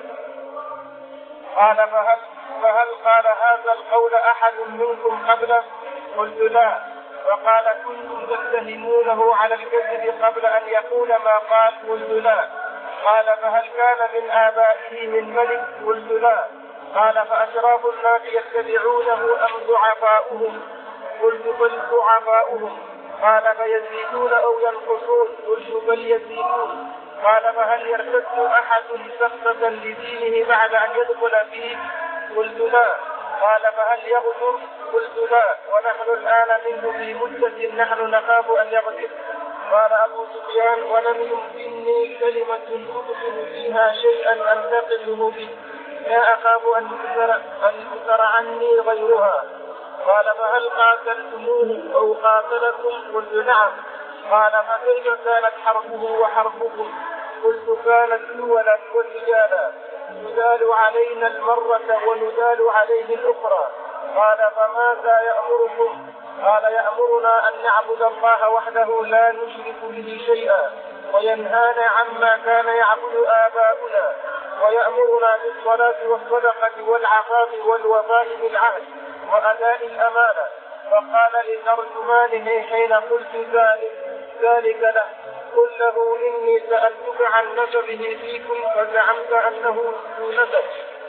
قال فهل, فهل قال هذا القول أحد منكم قبله؟ قلت لا. فقال كنتم تتهمونه على الكذب قبل أن يقول ما قال؟ قلت لا. قال فهل كان من آبائه من ملك؟ قلت لا. قال فأشراف الناس يتبعونه أم ضعفاؤهم؟ قلت بل ضعفاؤهم. قال فيزيدون أو ينقصون؟ قلت بل يزيدون. قال فهل يرتد أحد سخطة لدينه بعد أن يدخل فيه؟ قلت لا. قال فهل يغدر؟ قلت لا، ونحن الآن منه في مدة نحن نخاف أن يغدر. قال أبو سفيان ولم يمكنني كلمة أبصر فيها شيئا أنتقده به، لا أخاف أن يكثر عني غيرها. قال فهل قاتلتموه أو قاتلكم؟ قلت نعم. قال فكيف كانت حربه وحربكم؟ قلت كانت دولا ورجالا، ندال علينا المرة وندال عليه الأخرى. قال فماذا يأمركم؟ قال يأمرنا أن نعبد الله وحده لا نشرك به شيئا، وينهانا عما كان يعبد آباؤنا، ويأمرنا بالصلاة والصدقة والعفاف والوفاء بالعهد وأداء الأمانة. فقال لترجمانه حين قلت ذلك ذلك له قل له إني سألتك عن نسبه فيكم فزعمت أنه ذو نسب،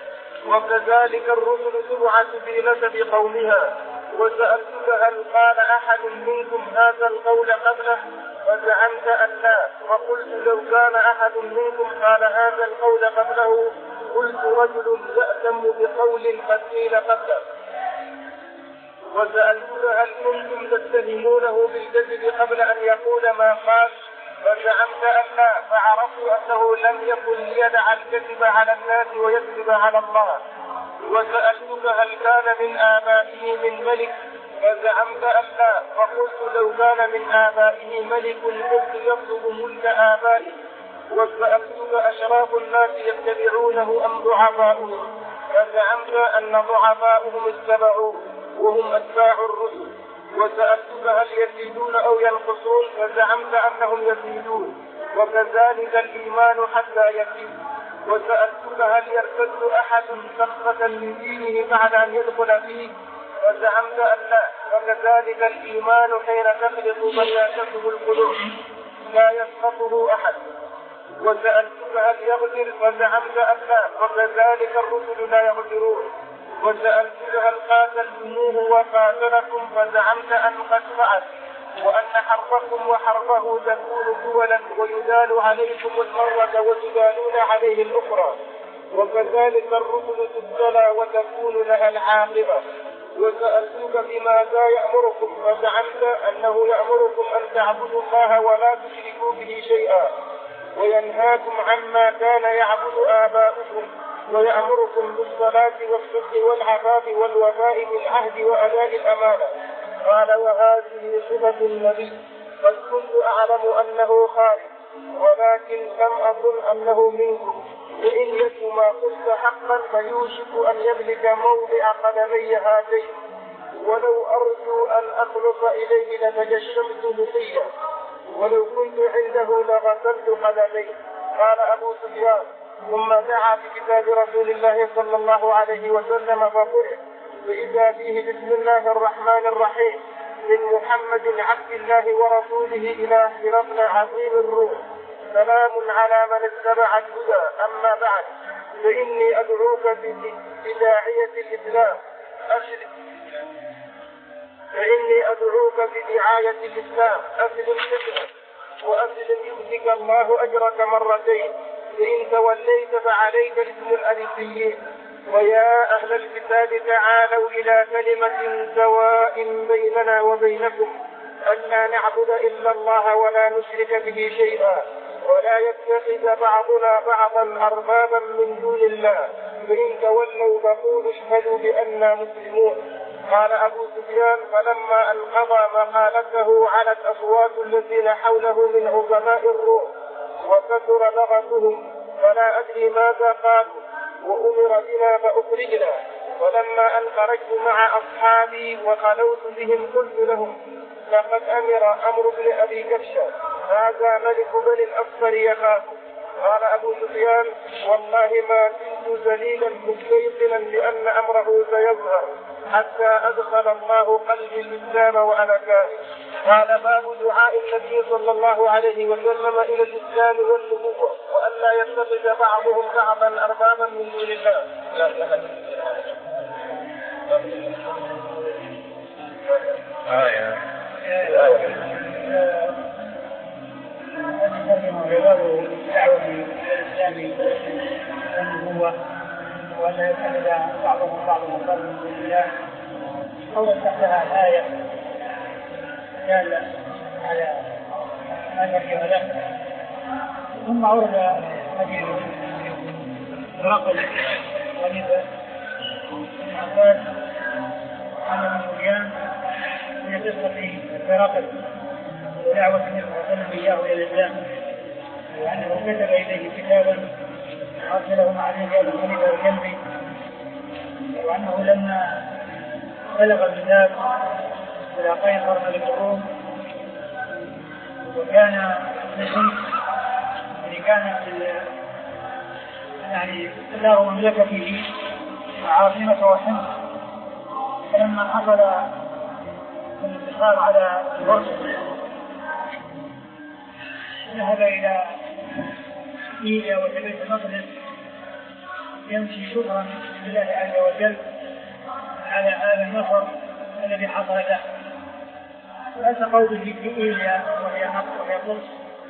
وكذلك الرسل تبعث في نسب قومها، وسألتك هل قال أحد منكم هذا القول قبله فزعمت أن لا، وقلت لو كان أحد منكم قال هذا القول قبله قلت رجل يأتم بقول قد قيل قبله. وسألتك هل كنتم تتهمونه بالكذب قبل أن يقول ما قال فزعمت أن لا، فعرفت أنه لم يكن ليدع الكذب على الناس ويكذب على الله. وسألتك هل كان من آبائه من ملك فزعمت أن لا، فقلت لو كان من آبائه ملك كنت يطلب ملك آبائه. وسألتك أشراف الناس يتبعونه أم ضعفاؤهم فزعمت أن ضعفاؤهم اتبعوه وهم أتباع الرسل. وسألتك هل يزيدون أو ينقصون فزعمت أنهم يزيدون، وكذلك الإيمان حتى يزيد. وسألتك هل يرتد أحد سخطة لدينه بعد أن يدخل فيه فزعمت أن لا، وكذلك الإيمان حين تخلط بياتته القلوب لا يسقطه أحد. وسألتك هل يغدر فزعمت أن لا، وكذلك الرسل لا يغدرون. وسألتك هل قاتلتموه وقاتلكم فزعمت أن قد فعل، وأن حربكم وحربه تكون دولا ويدال عليكم المرة وتدالون عليه الأخرى، وكذلك الرسل تبتلى وتكون لها العاقبة. وسألتك بماذا يأمركم فزعمت أنه يأمركم أن تعبدوا الله ولا تشركوا به شيئا، وينهاكم عما كان يعبد آباؤكم، ويأمركم بالصلاة والصدق والعفاف والوفاء بالعهد وأداء الأمانة. قال وهذه صفة النبي، قد كنت أعلم أنه خالق ولكن لم أظن أنه منكم، وإن يك ما قلت حقا فيوشك أن يبلغ موضع قدمي هاتين، ولو أرجو أن أخلص إليه لتجشمت بطيا، ولو كنت عنده لغسلت قدمي. قال أبو سفيان ثم دعا بكتاب رسول الله صلى الله عليه وسلم فقرئ فإذا فيه بسم الله الرحمن الرحيم من محمد عبد الله ورسوله إلى هرقل عظيم الروم، سلام على من اتبع الهدى، أما بعد فإني أدعوك بداعية الإسلام أشرك فإني أدعوك بدعاية الإسلام أسلم تسلم وأسلم يؤتك الله أجرك مرتين فإن توليت فعليك اسم الأريسيين. ويا أهل الكتاب تعالوا إلى كلمة سواء بيننا وبينكم ألا نعبد إلا الله ولا نشرك به شيئا ولا يتخذ بعضنا بعضا أربابا من دون الله فإن تولوا فقولوا اشهدوا بأننا مسلمون. قال أبو سفيان فلما أنقضى مقالته علت أصوات الذين حوله من عظماء الروم وكثر لغتهم فلا أدري ماذا قالوا وأمر بنا فأخرجنا. ولما أن خرجت مع أصحابي وخلوت بهم قلت لهم لقد أمر أمر بن أبي كبشة هذا ملك بني الأصفر يخاف. قال أبو سفيان والله ما كنت ذليلا مستيقنا لأن أمره سيظهر حتى أدخل الله قلبي الإسلام وأنا كاره. قال باب دعاء النبي صلى الله عليه وسلم إلى الإسلام والنبوة وألا يتخذ بعضهم بعضا أربابا من دون الله. لا إله إلا الله. عباد دعوة الإسلام والنبوة وأن يتخذ بعضهم بعضا أربابا من دون الله قولا تحتها الآية دالة على ما ذكر له. ثم أورد حديث هرقل ونبأ بن عباس عن ابن سفيان في قصة هرقل ودعوة النبي صلى الله عليه وسلم إياه إلى الإسلام وأنه كتب إليه كتابا أرسله مع رجال الخليفة الجنبي وأنه لما بلغ الكتاب إلى قيصر ملك الروم وكان نسيت يعني كان يعني له مملكته عاصمته حمص. فلما حصل الانتصار على الفرس ذهب إلى إيليا وبيت المقدس يمشي شكرا لله عز وجل على هذا النصر الذي حصل له. فألتقوا به في إيليا وهي نصر وهي قدس.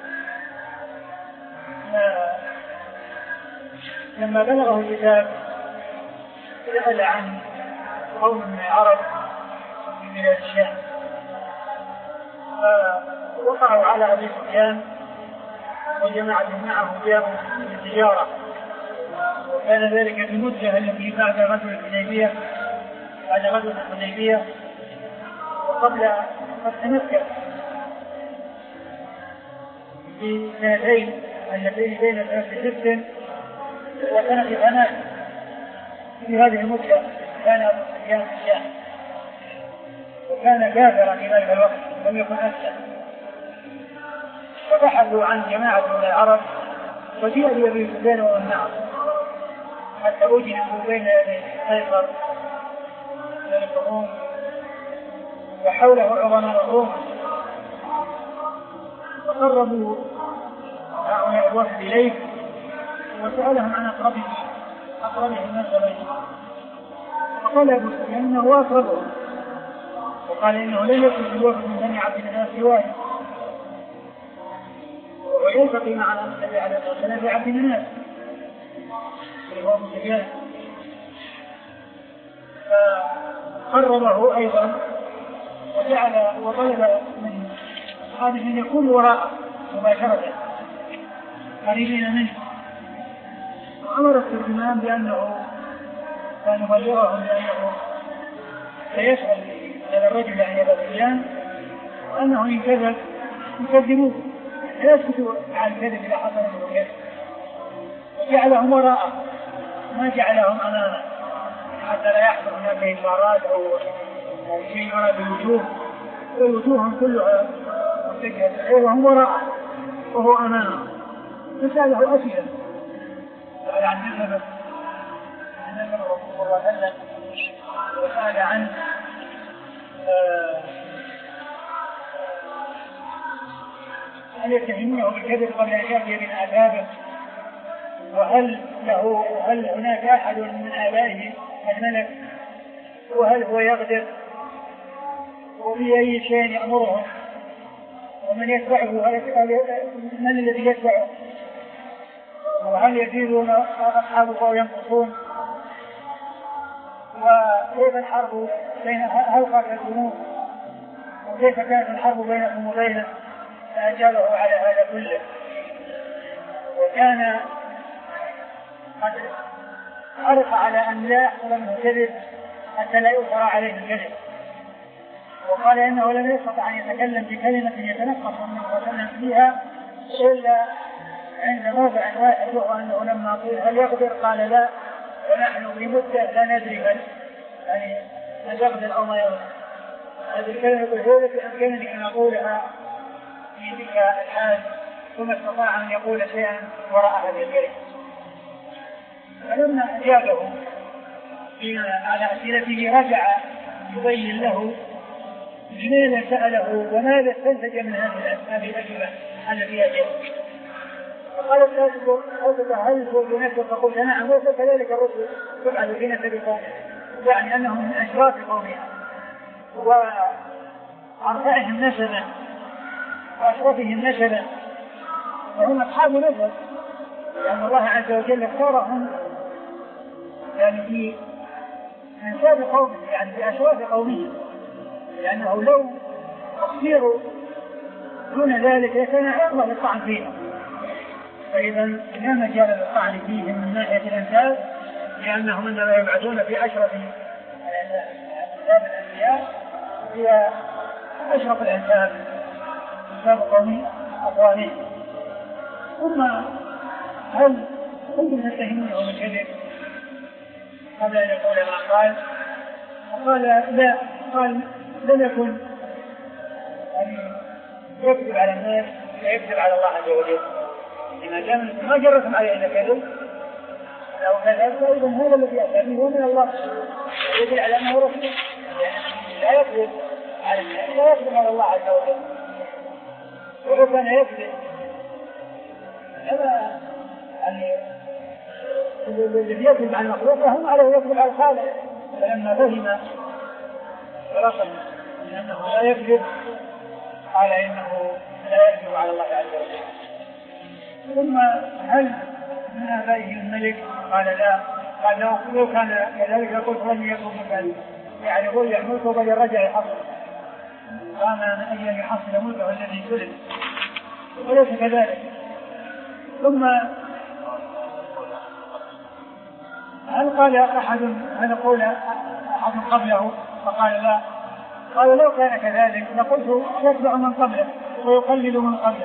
لما بلغه الكتاب سأل عن قوم من العرب من بلاد الشام فوقعوا على أبي سفيان وجماعة معه جاءوا للتجارة وكان ذلك في المدة التي بعد غزوة الحديبية بعد غزوة الحديبية وقبل فتح مكة في سنتين اللتين بين سنة ست وسنة ثمان. في هذه المدة كان أبو سفيان في الشام وكان كافرا في ذلك الوقت لم يكن أسلم. فبحثوا عن جماعة من العرب وجيء بأبي سفيان ومن معه حتى وجدوا بين يدي قيصر ملك الروم وحوله عظماء الروم. فقربوا هؤلاء الوفد إليه وسألهم عن أقربهم أقربهم نسبا فقال أبو سفيان إنه أقربهم وقال إنه لن يكن في الوفد من بني عبد الله سواه ويلتقي مع النبي عليه الصلاة والسلام في عبد الناس اللي هو أبو سفيان. فقربه أيضا وجعل وطلب من أصحابه أن يكونوا وراءه مباشرة قريبين منه. وأمر الترجمان بأنه كان يبلغهم بأنه سيسأل هذا الرجل عن أبي سفيان وأنه إن كذب يكذبوه لا يسكتوا عن الكذب إذا حصل منه كذب. جعلهم وراءه ما جعلهم أمامه حتى لا يحصل هناك إشارات أو شيء يرى بالوجوه ووجوههم كلها متجهة وهم وراءه وهو أمامه. فسأله أسئلة سأل عن نسبة النبي صلى الله عليه وسلم وسأل عن هل يتهمونه بالكذب قبل أن يأتي من آدابه وهل له هل هناك أحد من آبائه الملك وهل هو يقدر وفي أي شيء يأمرهم ومن يتبعه من الذي يتبعه وهل يزيدون أصحابه أو ينقصون وكيف الحرب بين هل قاتلتموه وكيف كانت الحرب بينكم وبينه فأجابه على هذا كله. وكان قد عرف على أن لا يحصل منه كذب حتى لا يؤثر عليه الكذب، وقال إنه لم يستطع أن يتكلم بكلمة يتنقص منه وسلم فيها إلا عند موضع واحد، وهو أنه لما قيل هل يقدر قال لا، ونحن بمدة لا ندري هل يعني هل يقدر أو ما يقدر. هذه الكلمة الأولى بإمكانني أن أقولها في تلك الحال، ثم استطاع أن يقول شيئا وراء هذه الكلمة. فلما أجابه على أسئلته رجع يبين له لماذا سأله وماذا استنتج من هذه الأجوبة التي أجابه. فقال الناس هل هو بنفسه؟ فقلت نعم، وكذلك الرسل تفعل في نسب قومه، يعني أنهم من أشراف قومها وأرفعهم نسبا وأشرفهم نسبا، وهم أصحاب نسب، لأن الله عز وجل اختارهم يعني في أنساب قومه، يعني في أشراف قومه، لأنه لو اختيروا دون ذلك لكان عرضة للطعن فيهم. فإذا لا مجال للطعن فيهم من ناحية الأنساب، لأنهم إنما يبعثون في أشرف أنساب الأنبياء، هي أشرف الأنساب أنساب قومي أقوالهم. ثم هل كنتم تتهمونه بالكذب قبل أن يقول ما قال؟ قال لا، قال لم يكن أن يكذب على الناس ويكذب على الله عز وجل، لما ما جرتم عليه إلا كذب لو كذب، فإذا هذا الذي أتى به من الله يدل على أنه رسول، لا يكذب على الناس لا يكذب على الله عز وجل. وهو كان يكذب هذا يعني الذي يكذب على المخلوق فهم عليه يكذب على الخالق، فلما فهم فرقا من أنه لا يكذب قال إنه لا يكذب على الله عز وجل. ثم هل من آبائه الملك؟ قال لا، قال لو كان كذلك قلت لم يكن كذلك، يعني قل يحملك بل رجع يحصل، قام من أجل أن يحصل ملكه الذي سلم، وليس كذلك. ثم هل قال أحد هل قول أحد قبله؟ فقال لا، قال لو كان كذلك لقلت يتبع من قبله ويقلد من قبله.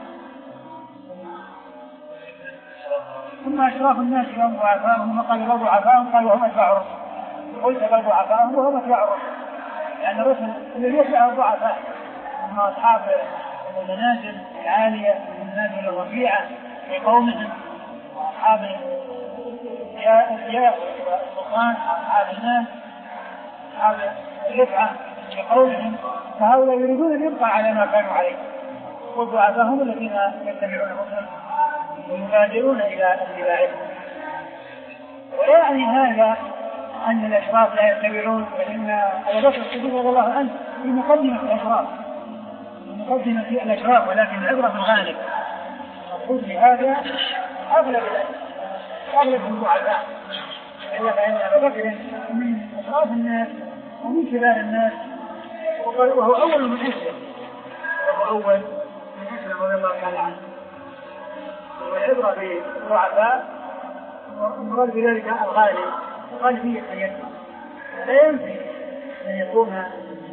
ثم أشراف الناس يوم ضعفاهم، وقال لو ضعفاهم قال وهم أتباع الرسل، قلت لو ضعفاهم وهم أتباع الرسل، لأن الرسل الذي يتبع الضعفاء هم أصحاب المنازل العالية والمنازل الرفيعة في قومهم، وأصحاب الأشياء والسلطان، أصحاب الناس، أصحاب الرفعة في قومهم، فهؤلاء يريدون أن يبقى على ما كانوا عليه، والضعفاء هم الذين يتبعون الرسل ويبادرون إلى اتباعهم. ولا يعني هذا أن الأشراف لا يتبعون، فإن أبا بكر الصديق رضي الله عنه في مقدمة الأشراف، في مقدمة الأشراف، ولكن العبرة بالغالب. المقصود بهذا أغلب أغلب الضعفاء، إلا فإن أبا بكر من أشراف الناس ومن كبار الناس، وهو أول من أسلم، وهو أول من أسلم رضي الله تعالى عنه. والعبرة بالضعفاء ومراد بذلك الغالب غالبية حياتهم، لا يمكن أن يكون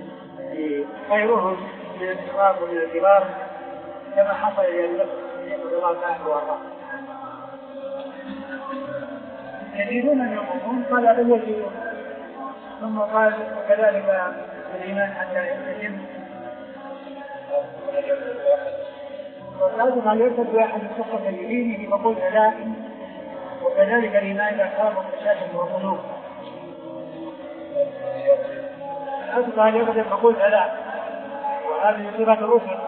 خيرهم من الصغار ومن الكبار كما حصل لأبي بكر رضي الله عنه وارضاه. يزيدون أن يقومون قال بل يزيدون، ثم قال وكذلك الإيمان حتى يستجم، وقال يرتد بأحد السقط لدينه فقلت لا، وكذلك الإيمان إذا خاف التشاشم والقلوب. قال يرتد فقلت لا، وهذه صفة الرسل.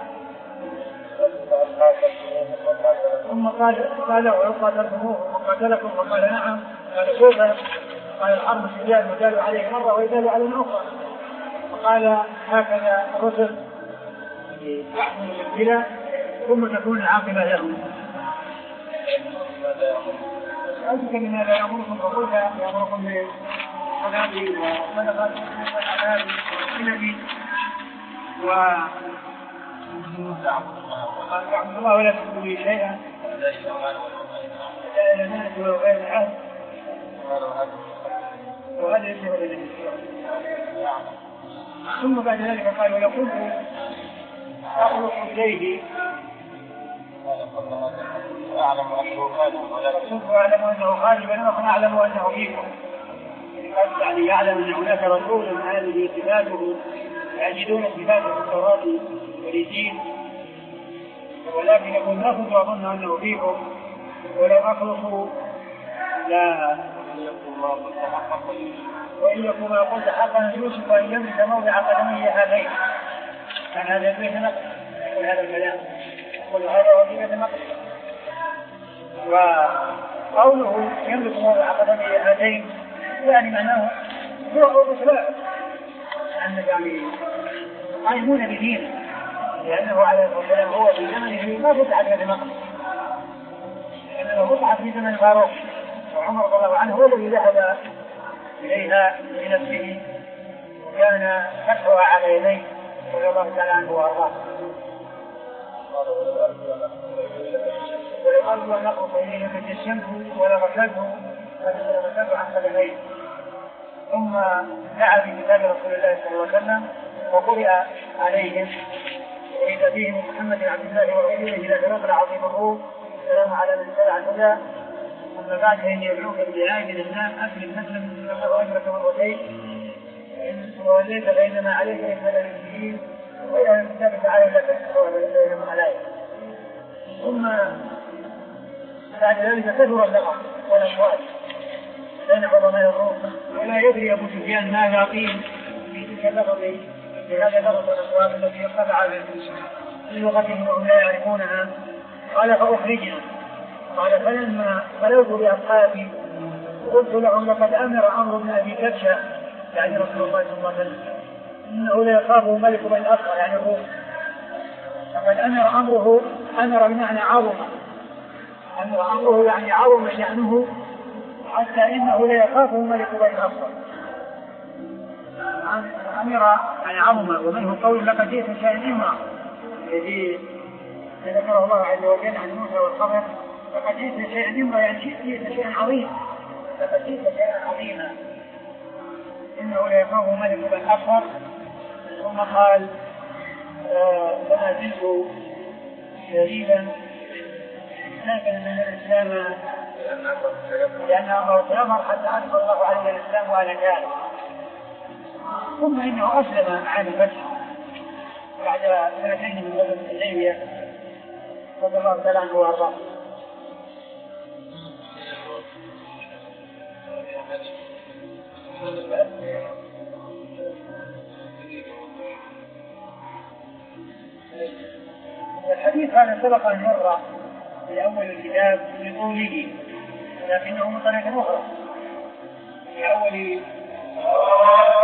ثم قال قال وقاتلتموه وقاتلكم فقال نعم، قال كيف؟ قال الحرب سجال وجالوا عليه مرة ويجالوا عليه أخرى، قال هكذا الرسل يحمل الابتلاء ثم تكون العاقبة لهم. أذكر لماذا يأمركم فقلت يأمركم بالصلاة وصدقة والحلال والسنة وقال تعبد الله ولا تشركوا به شيئا لا إلى الناس وغير العهد وهذا يشبه الذي ثم بعد ذلك قال ولو كنت أخلق إليه أعلم أنه خالق ولكن كنت أعلم أنه خالق ولم أكن أعلم أنه فيكم يعني يعلم أن هناك رسول هذه صفاته يجدون صفاته في التوراة والإنجيل ولكن يقول ما كنت أظن أنه فيكم ولو أخلق لا وإن يكون ما قلت حقا يوسف أن يملك موضع قدمي هذين كان هذا البيت نقص يقول هذا الكلام يقول هذا وظيفة نقص وقوله يملك موضع قدمي هذين يعني معناه هو الرسلاء أن يعني قائمون بدينه لأنه عليه الصلاة والسلام هو في زمنه ما فتحت هذا النقص لأنه فتحت في زمن فاروق وعمر رضي الله عنه هو الذي ذهب إليها بنفسه وكان فتحها على يديه رضي الله تعالى عنه وأرضاه. ولو أرجو أن أقف إليه فتجسمته ولا غسلته فغسلته عن قدميه. ثم دعا بكتاب رسول الله صلى الله عليه وسلم وقرئ عليهم وإذا فيهم محمد عبد الله ورسوله إلى ثلاث عظيم الروم السلام على من اتبع الهدى أما بعد فإن يدعوك بدعاية الإسلام أسلم مسلم من الله أجرك مرتين إن توليت فإنما عليك إحمال المسلمين وإلى الكتاب تعالى لك إلى الملائكة. ثم بعد ذلك كثر اللقب والأموال بين عظماء الروم ولا يدري أبو سفيان ماذا قيل في تلك اللقب بهذا اللقب والأموال التي ارتفع في لغتهم وهم لا يعرفونها. قال فأخرجنا قال فلما خلوت بأصحابي قلت لهم لقد أمر أمر من أبي كبشة يعني رسول الله صلى الله عليه وسلم إنه لا يخافه ملك بن أصغر يعني الروم لقد أمر أمره أمر بمعنى عظم أمر أمره يعني عظم شأنه حتى إنه لا يخافه ملك بن أصغر أمر يعني عظم ومنه قول لقد جئت شيئا إمرا الذي ذكره الله عز وجل عن موسى والخضر لقد جئت شيئا إمرا يعني جئت شيئا عظيما لقد جئت شيئا عظيما إنه لا يخافه ملك بن أصغر. ثم قال فما زلت شريفا لكن من الإسلام لأن أمره تأمر حتى أدخل الله عليه الإسلام وأنا كان. ثم إنه أسلم عام الفتح بعد سنتين من غزوة الحديبية رضي الله تعالى عنه وأرضاه. الحديث هذا سبق أن مر في أول الكتاب بطوله لكنه من طريق أخرى في أول